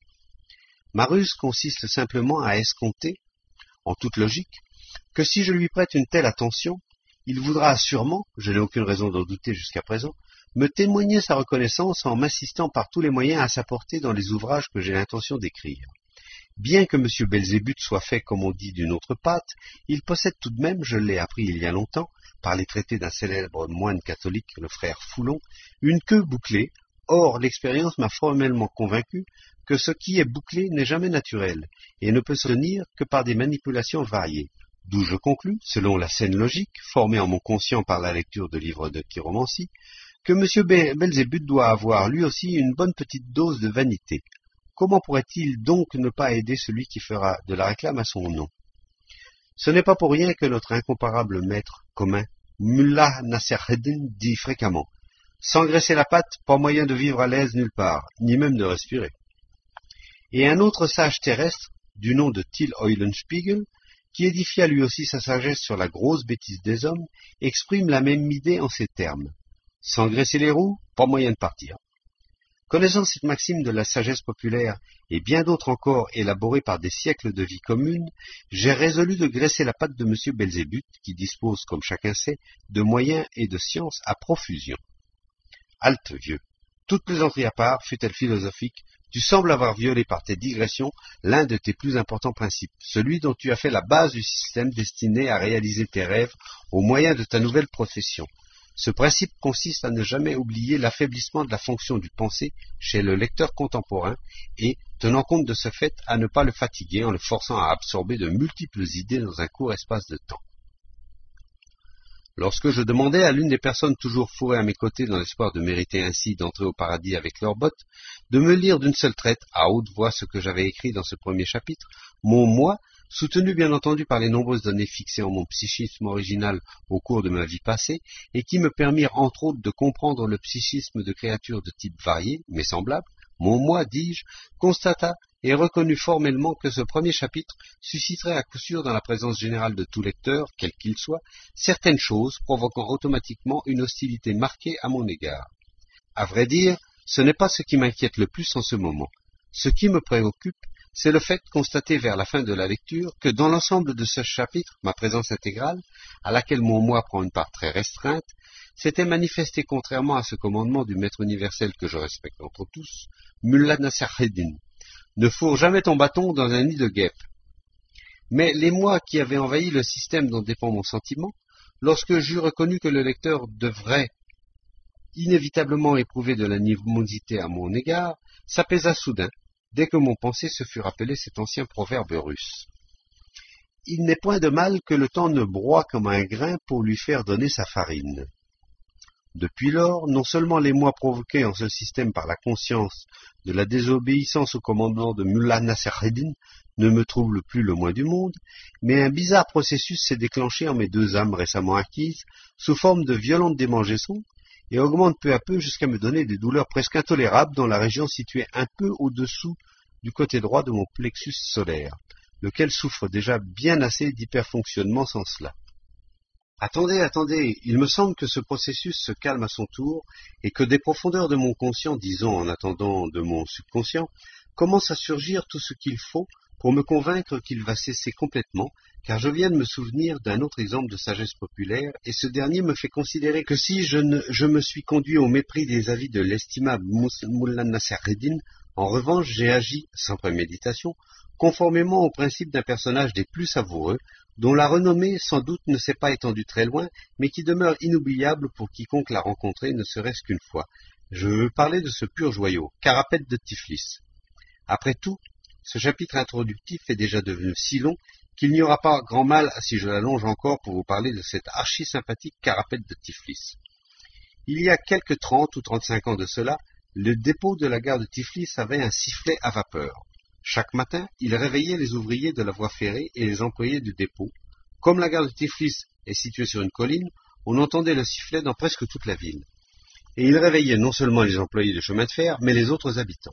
Ma ruse consiste simplement à escompter, en toute logique, que si je lui prête une telle attention, il voudra sûrement, je n'ai aucune raison d'en douter jusqu'à présent, me témoigner sa reconnaissance en m'assistant par tous les moyens à sa portée dans les ouvrages que j'ai l'intention d'écrire. Bien que M. Belzébuth soit fait, comme on dit, d'une autre pâte, il possède tout de même, je l'ai appris il y a longtemps, par les traités d'un célèbre moine catholique, le frère Foulon, une queue bouclée. Or, l'expérience m'a formellement convaincu que ce qui est bouclé n'est jamais naturel, et ne peut se tenir que par des manipulations variées. D'où je conclus, selon la scène logique, formée en mon conscient par la lecture de livres de chiromancie, que M. Belzébuth doit avoir lui aussi une bonne petite dose de vanité. Comment pourrait-il donc ne pas aider celui qui fera de la réclame à son nom? Ce n'est pas pour rien que notre incomparable maître commun, Mullah Nassereddin, dit fréquemment « Sans graisser la patte, pas moyen de vivre à l'aise nulle part, ni même de respirer. » Et un autre sage terrestre, du nom de Till Eulenspiegel, qui édifia lui aussi sa sagesse sur la grosse bêtise des hommes, exprime la même idée en ces termes. Sans graisser les roues, pas moyen de partir. Connaissant cette maxime de la sagesse populaire et bien d'autres encore élaborées par des siècles de vie commune, j'ai résolu de graisser la patte de M. Belzébuth, qui dispose, comme chacun sait, de moyens et de sciences à profusion. Halte, vieux. Toute plaisanterie à part, fût-elle philosophique, tu sembles avoir violé par tes digressions l'un de tes plus importants principes, celui dont tu as fait la base du système destiné à réaliser tes rêves au moyen de ta nouvelle profession. Ce principe consiste à ne jamais oublier l'affaiblissement de la fonction du penser chez le lecteur contemporain et, tenant compte de ce fait, à ne pas le fatiguer en le forçant à absorber de multiples idées dans un court espace de temps. Lorsque je demandais à l'une des personnes toujours fourrées à mes côtés dans l'espoir de mériter ainsi d'entrer au paradis avec leurs bottes, de me lire d'une seule traite, à haute voix, ce que j'avais écrit dans ce premier chapitre, mon moi, soutenu bien entendu par les nombreuses données fixées en mon psychisme original au cours de ma vie passée, et qui me permirent entre autres de comprendre le psychisme de créatures de types variés, mais semblables, mon moi, dis-je, constata et reconnut formellement que ce premier chapitre susciterait à coup sûr dans la présence générale de tout lecteur, quel qu'il soit, certaines choses provoquant automatiquement une hostilité marquée à mon égard. À vrai dire, ce n'est pas ce qui m'inquiète le plus en ce moment. Ce qui me préoccupe, c'est le fait constaté vers la fin de la lecture que dans l'ensemble de ce chapitre, ma présence intégrale, à laquelle mon moi prend une part très restreinte, s'était manifestée contrairement à ce commandement du maître universel que je respecte entre tous, Mullah Nasreddin. Ne fourre jamais ton bâton dans un nid de guêpe. Mais les moi qui avaient envahi le système dont dépend mon sentiment, lorsque j'eus reconnu que le lecteur devrait inévitablement éprouver de l'animosité à mon égard, s'apaisa soudain, dès que mon pensée se fut rappelé cet ancien proverbe russe. Il n'est point de mal que le temps ne broie comme un grain pour lui faire donner sa farine. Depuis lors, non seulement les moi provoqués en ce système par la conscience de la désobéissance au commandement de Mullah Nasreddin ne me troublent plus le moins du monde, mais un bizarre processus s'est déclenché en mes deux âmes récemment acquises, sous forme de violentes démangeaisons, et augmente peu à peu jusqu'à me donner des douleurs presque intolérables dans la région située un peu au-dessous du côté droit de mon plexus solaire, lequel souffre déjà bien assez d'hyperfonctionnement sans cela. Attendez, attendez, il me semble que ce processus se calme à son tour et que des profondeurs de mon conscient, disons en attendant de mon subconscient, commence à surgir tout ce qu'il faut pour me convaincre qu'il va cesser complètement, car je viens de me souvenir d'un autre exemple de sagesse populaire, et ce dernier me fait considérer que si je, ne, je me suis conduit au mépris des avis de l'estimable Mullah Nasreddin, en revanche j'ai agi, sans préméditation, conformément au principe d'un personnage des plus savoureux, dont la renommée sans doute ne s'est pas étendue très loin, mais qui demeure inoubliable pour quiconque l'a rencontré ne serait-ce qu'une fois. Je veux parler de ce pur joyau, Carapet de Tiflis. Après tout, ce chapitre introductif est déjà devenu si long qu'il n'y aura pas grand mal si je l'allonge encore pour vous parler de cet archi-sympathique Carapet de Tiflis. Il y a quelque trente ou trente-cinq ans de cela, le dépôt de la gare de Tiflis avait un sifflet à vapeur. Chaque matin, il réveillait les ouvriers de la voie ferrée et les employés du dépôt. Comme la gare de Tiflis est située sur une colline, on entendait le sifflet dans presque toute la ville. Et il réveillait non seulement les employés de chemin de fer, mais les autres habitants.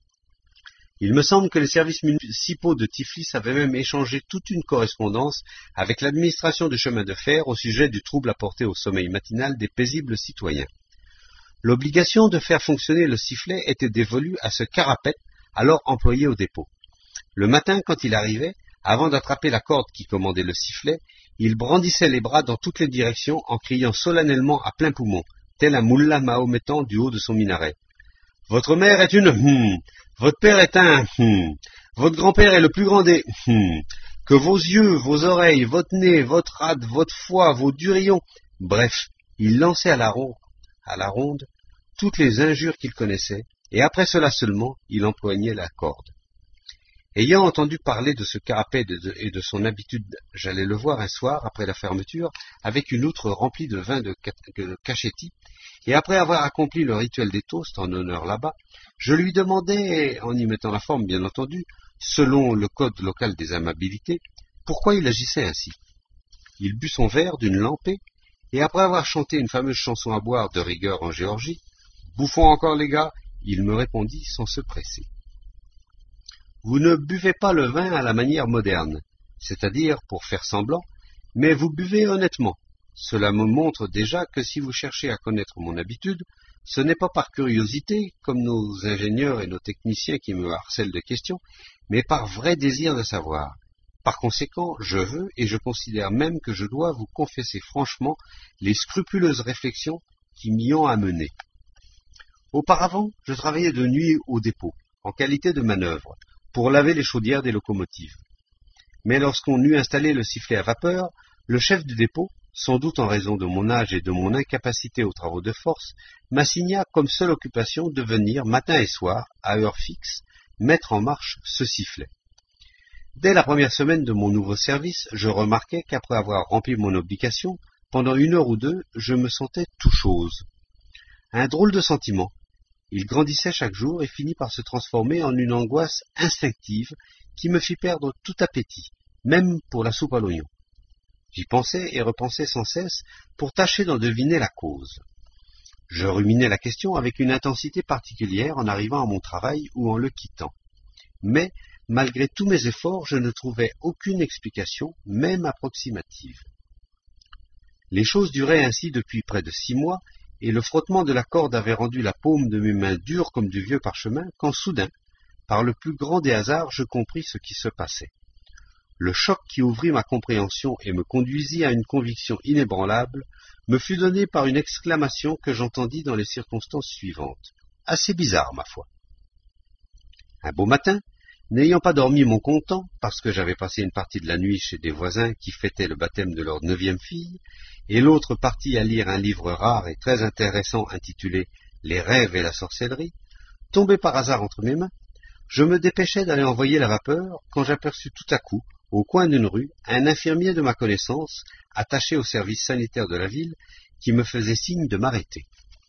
Il me semble que les services municipaux de Tiflis avaient même échangé toute une correspondance avec l'administration du chemin de fer au sujet du trouble apporté au sommeil matinal des paisibles citoyens. L'obligation de faire fonctionner le sifflet était dévolue à ce Carapet, alors employé au dépôt. Le matin, quand il arrivait, avant d'attraper la corde qui commandait le sifflet, il brandissait les bras dans toutes les directions en criant solennellement à plein poumon, tel un moullah mahométan du haut de son minaret. « Votre mère est une hum, votre père est un hum, votre grand-père est le plus grand des hum, que vos yeux, vos oreilles, votre nez, votre rate, votre foie, vos durillons... » Bref, il lançait à la ronde, à la ronde toutes les injures qu'il connaissait, et après cela seulement, il empoignait la corde. Ayant entendu parler de ce Carapet et de son habitude, j'allais le voir un soir, après la fermeture, avec une outre remplie de vin de Cachetti, et après avoir accompli le rituel des toasts en honneur là-bas, je lui demandai, en y mettant la forme bien entendu, selon le code local des amabilités, pourquoi il agissait ainsi. Il but son verre d'une lampée, et après avoir chanté une fameuse chanson à boire de rigueur en Géorgie, « Bouffons encore les gars !» il me répondit sans se presser. Vous ne buvez pas le vin à la manière moderne, c'est-à-dire pour faire semblant, mais vous buvez honnêtement. Cela me montre déjà que si vous cherchez à connaître mon habitude, ce n'est pas par curiosité, comme nos ingénieurs et nos techniciens qui me harcèlent de questions, mais par vrai désir de savoir. Par conséquent, je veux, et je considère même que je dois vous confesser franchement les scrupuleuses réflexions qui m'y ont amené. Auparavant, je travaillais de nuit au dépôt, en qualité de manœuvre, pour laver les chaudières des locomotives. Mais lorsqu'on eut installé le sifflet à vapeur, le chef du dépôt, sans doute en raison de mon âge et de mon incapacité aux travaux de force, m'assigna comme seule occupation de venir, matin et soir, à heure fixe, mettre en marche ce sifflet. Dès la première semaine de mon nouveau service, je remarquai qu'après avoir rempli mon obligation, pendant une heure ou deux, je me sentais tout chose. Un drôle de sentiment. Il grandissait chaque jour et finit par se transformer en une angoisse instinctive qui me fit perdre tout appétit, même pour la soupe à l'oignon. J'y pensais et repensais sans cesse pour tâcher d'en deviner la cause. Je ruminais la question avec une intensité particulière en arrivant à mon travail ou en le quittant. Mais, malgré tous mes efforts, je ne trouvais aucune explication, même approximative. Les choses duraient ainsi depuis près de six mois, et le frottement de la corde avait rendu la paume de mes mains dure comme du vieux parchemin, quand soudain, par le plus grand des hasards, je compris ce qui se passait. Le choc qui ouvrit ma compréhension et me conduisit à une conviction inébranlable me fut donné par une exclamation que j'entendis dans les circonstances suivantes, assez bizarre, ma foi. Un beau matin, n'ayant pas dormi mon content, parce que j'avais passé une partie de la nuit chez des voisins qui fêtaient le baptême de leur neuvième fille, et l'autre partie à lire un livre rare et très intéressant intitulé « Les rêves et la sorcellerie », tombé par hasard entre mes mains, je me dépêchais d'aller envoyer la vapeur quand j'aperçus tout à coup, au coin d'une rue, un infirmier de ma connaissance, attaché au service sanitaire de la ville, qui me faisait signe de m'arrêter.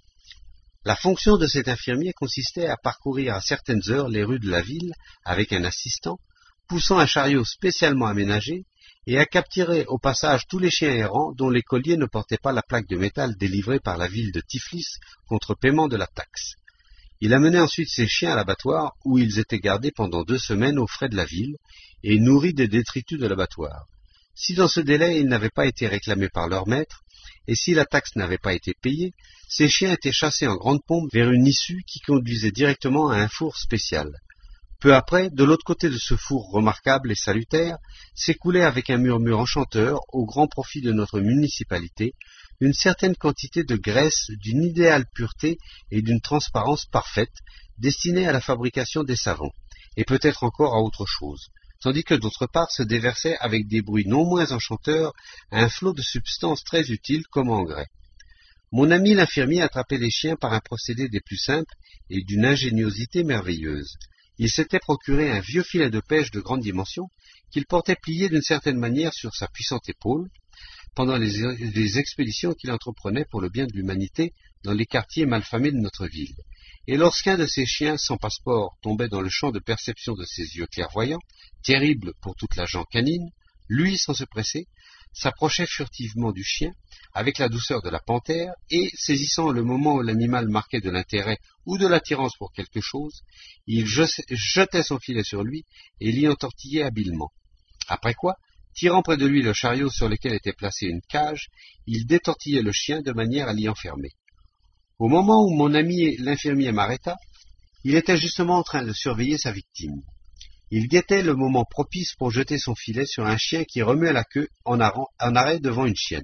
La fonction de cet infirmier consistait à parcourir à certaines heures les rues de la ville avec un assistant, poussant un chariot spécialement aménagé, et à capturer au passage tous les chiens errants dont les colliers ne portaient pas la plaque de métal délivrée par la ville de Tiflis contre paiement de la taxe. Il amenait ensuite ces chiens à l'abattoir où ils étaient gardés pendant deux semaines aux frais de la ville et nourris des détritus de l'abattoir. Si dans ce délai ils n'avaient pas été réclamés par leur maître, et si la taxe n'avait pas été payée, ces chiens étaient chassés en grande pompe vers une issue qui conduisait directement à un four spécial. Peu après, de l'autre côté de ce four remarquable et salutaire, s'écoulait avec un murmure enchanteur, au grand profit de notre municipalité, une certaine quantité de graisse d'une idéale pureté et d'une transparence parfaite, destinée à la fabrication des savons, et peut-être encore à autre chose, tandis que d'autre part se déversait avec des bruits non moins enchanteurs un flot de substances très utiles comme engrais. Mon ami l'infirmier attrapait les chiens par un procédé des plus simples et d'une ingéniosité merveilleuse. Il s'était procuré un vieux filet de pêche de grande dimension qu'il portait plié d'une certaine manière sur sa puissante épaule pendant les, les expéditions qu'il entreprenait pour le bien de l'humanité dans les quartiers malfamés de notre ville. Et lorsqu'un de ces chiens sans passeport tombait dans le champ de perception de ses yeux clairvoyants, terrible pour toute la gent canine, lui, sans se presser, s'approchait furtivement du chien, avec la douceur de la panthère, et, saisissant le moment où l'animal marquait de l'intérêt ou de l'attirance pour quelque chose, il jetait son filet sur lui et l'y entortillait habilement. Après quoi, tirant près de lui le chariot sur lequel était placée une cage, il détortillait le chien de manière à l'y enfermer. Au moment où mon ami l'infirmier m'arrêta, il était justement en train de surveiller sa victime. Il guettait le moment propice pour jeter son filet sur un chien qui remuait la queue en arrêt devant une chienne.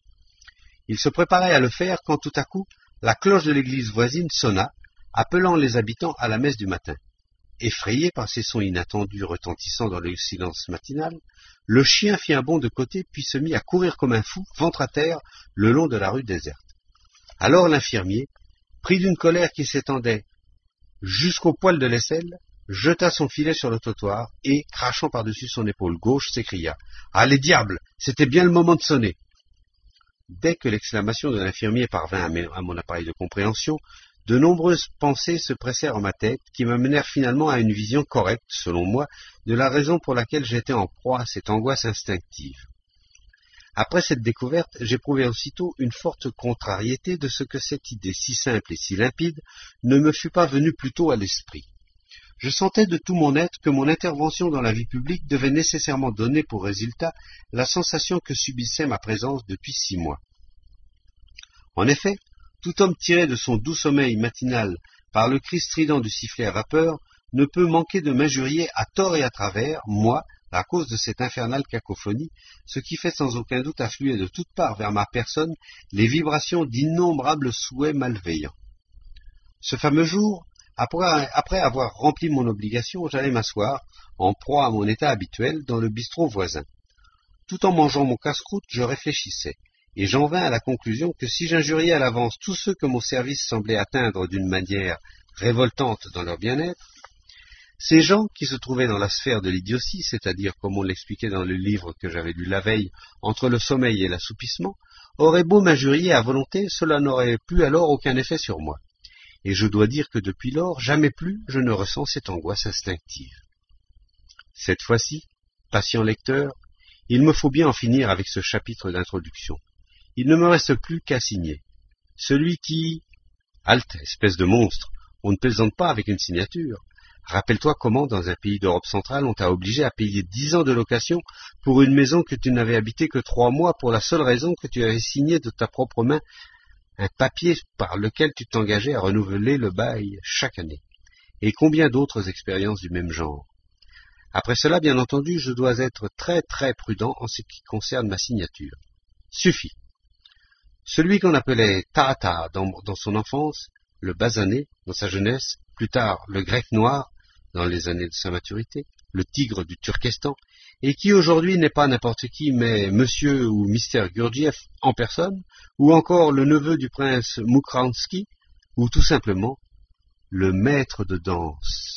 Il se préparait à le faire quand tout à coup la cloche de l'église voisine sonna, appelant les habitants à la messe du matin. Effrayé par ces sons inattendus retentissant dans le silence matinal, le chien fit un bond de côté puis se mit à courir comme un fou, ventre à terre, le long de la rue déserte. Alors l'infirmier, pris d'une colère qui s'étendait jusqu'au poil de l'aisselle, jeta son filet sur le trottoir et, crachant par-dessus son épaule gauche, s'écria « Ah, les diables, c'était bien le moment de sonner !» Dès que l'exclamation de l'infirmier parvint à, mes, à mon appareil de compréhension, de nombreuses pensées se pressèrent en ma tête qui m'amenèrent finalement à une vision correcte, selon moi, de la raison pour laquelle j'étais en proie à cette angoisse instinctive. Après cette découverte, j'éprouvai aussitôt une forte contrariété de ce que cette idée si simple et si limpide ne me fût pas venue plus tôt à l'esprit. Je sentais de tout mon être que mon intervention dans la vie publique devait nécessairement donner pour résultat la sensation que subissait ma présence depuis six mois. En effet, tout homme tiré de son doux sommeil matinal par le cri strident du sifflet à vapeur ne peut manquer de m'injurier à tort et à travers, moi, à cause de cette infernale cacophonie, ce qui fait sans aucun doute affluer de toutes parts vers ma personne les vibrations d'innombrables souhaits malveillants. Ce fameux jour, après, après avoir rempli mon obligation, j'allais m'asseoir, en proie à mon état habituel, dans le bistrot voisin. Tout en mangeant mon casse-croûte, je réfléchissais, et j'en vins à la conclusion que si j'injuriais à l'avance tous ceux que mon service semblait atteindre d'une manière révoltante dans leur bien-être, ces gens qui se trouvaient dans la sphère de l'idiotie, c'est-à-dire, comme on l'expliquait dans le livre que j'avais lu la veille, entre le sommeil et l'assoupissement, auraient beau m'injurier à volonté, cela n'aurait plus alors aucun effet sur moi. Et je dois dire que depuis lors, jamais plus je ne ressens cette angoisse instinctive. Cette fois-ci, patient lecteur, il me faut bien en finir avec ce chapitre d'introduction. Il ne me reste plus qu'à signer. Celui qui... Halte, espèce de monstre, on ne plaisante pas avec une signature. Rappelle-toi comment, dans un pays d'Europe centrale, on t'a obligé à payer dix ans de location pour une maison que tu n'avais habitée que trois mois pour la seule raison que tu avais signé de ta propre main un papier par lequel tu t'engageais à renouveler le bail chaque année. et combien d'autres expériences du même genre. Après cela, bien entendu, je dois être très très prudent en ce qui concerne ma signature. Suffit. Celui qu'on appelait Taata dans, dans son enfance, le basané dans sa jeunesse, plus tard le grec noir dans les années de sa maturité, le tigre du Turkestan, et qui aujourd'hui n'est pas n'importe qui, mais monsieur ou mister Gurdjieff en personne, ou encore le neveu du prince Mukranski, ou tout simplement le maître de danse.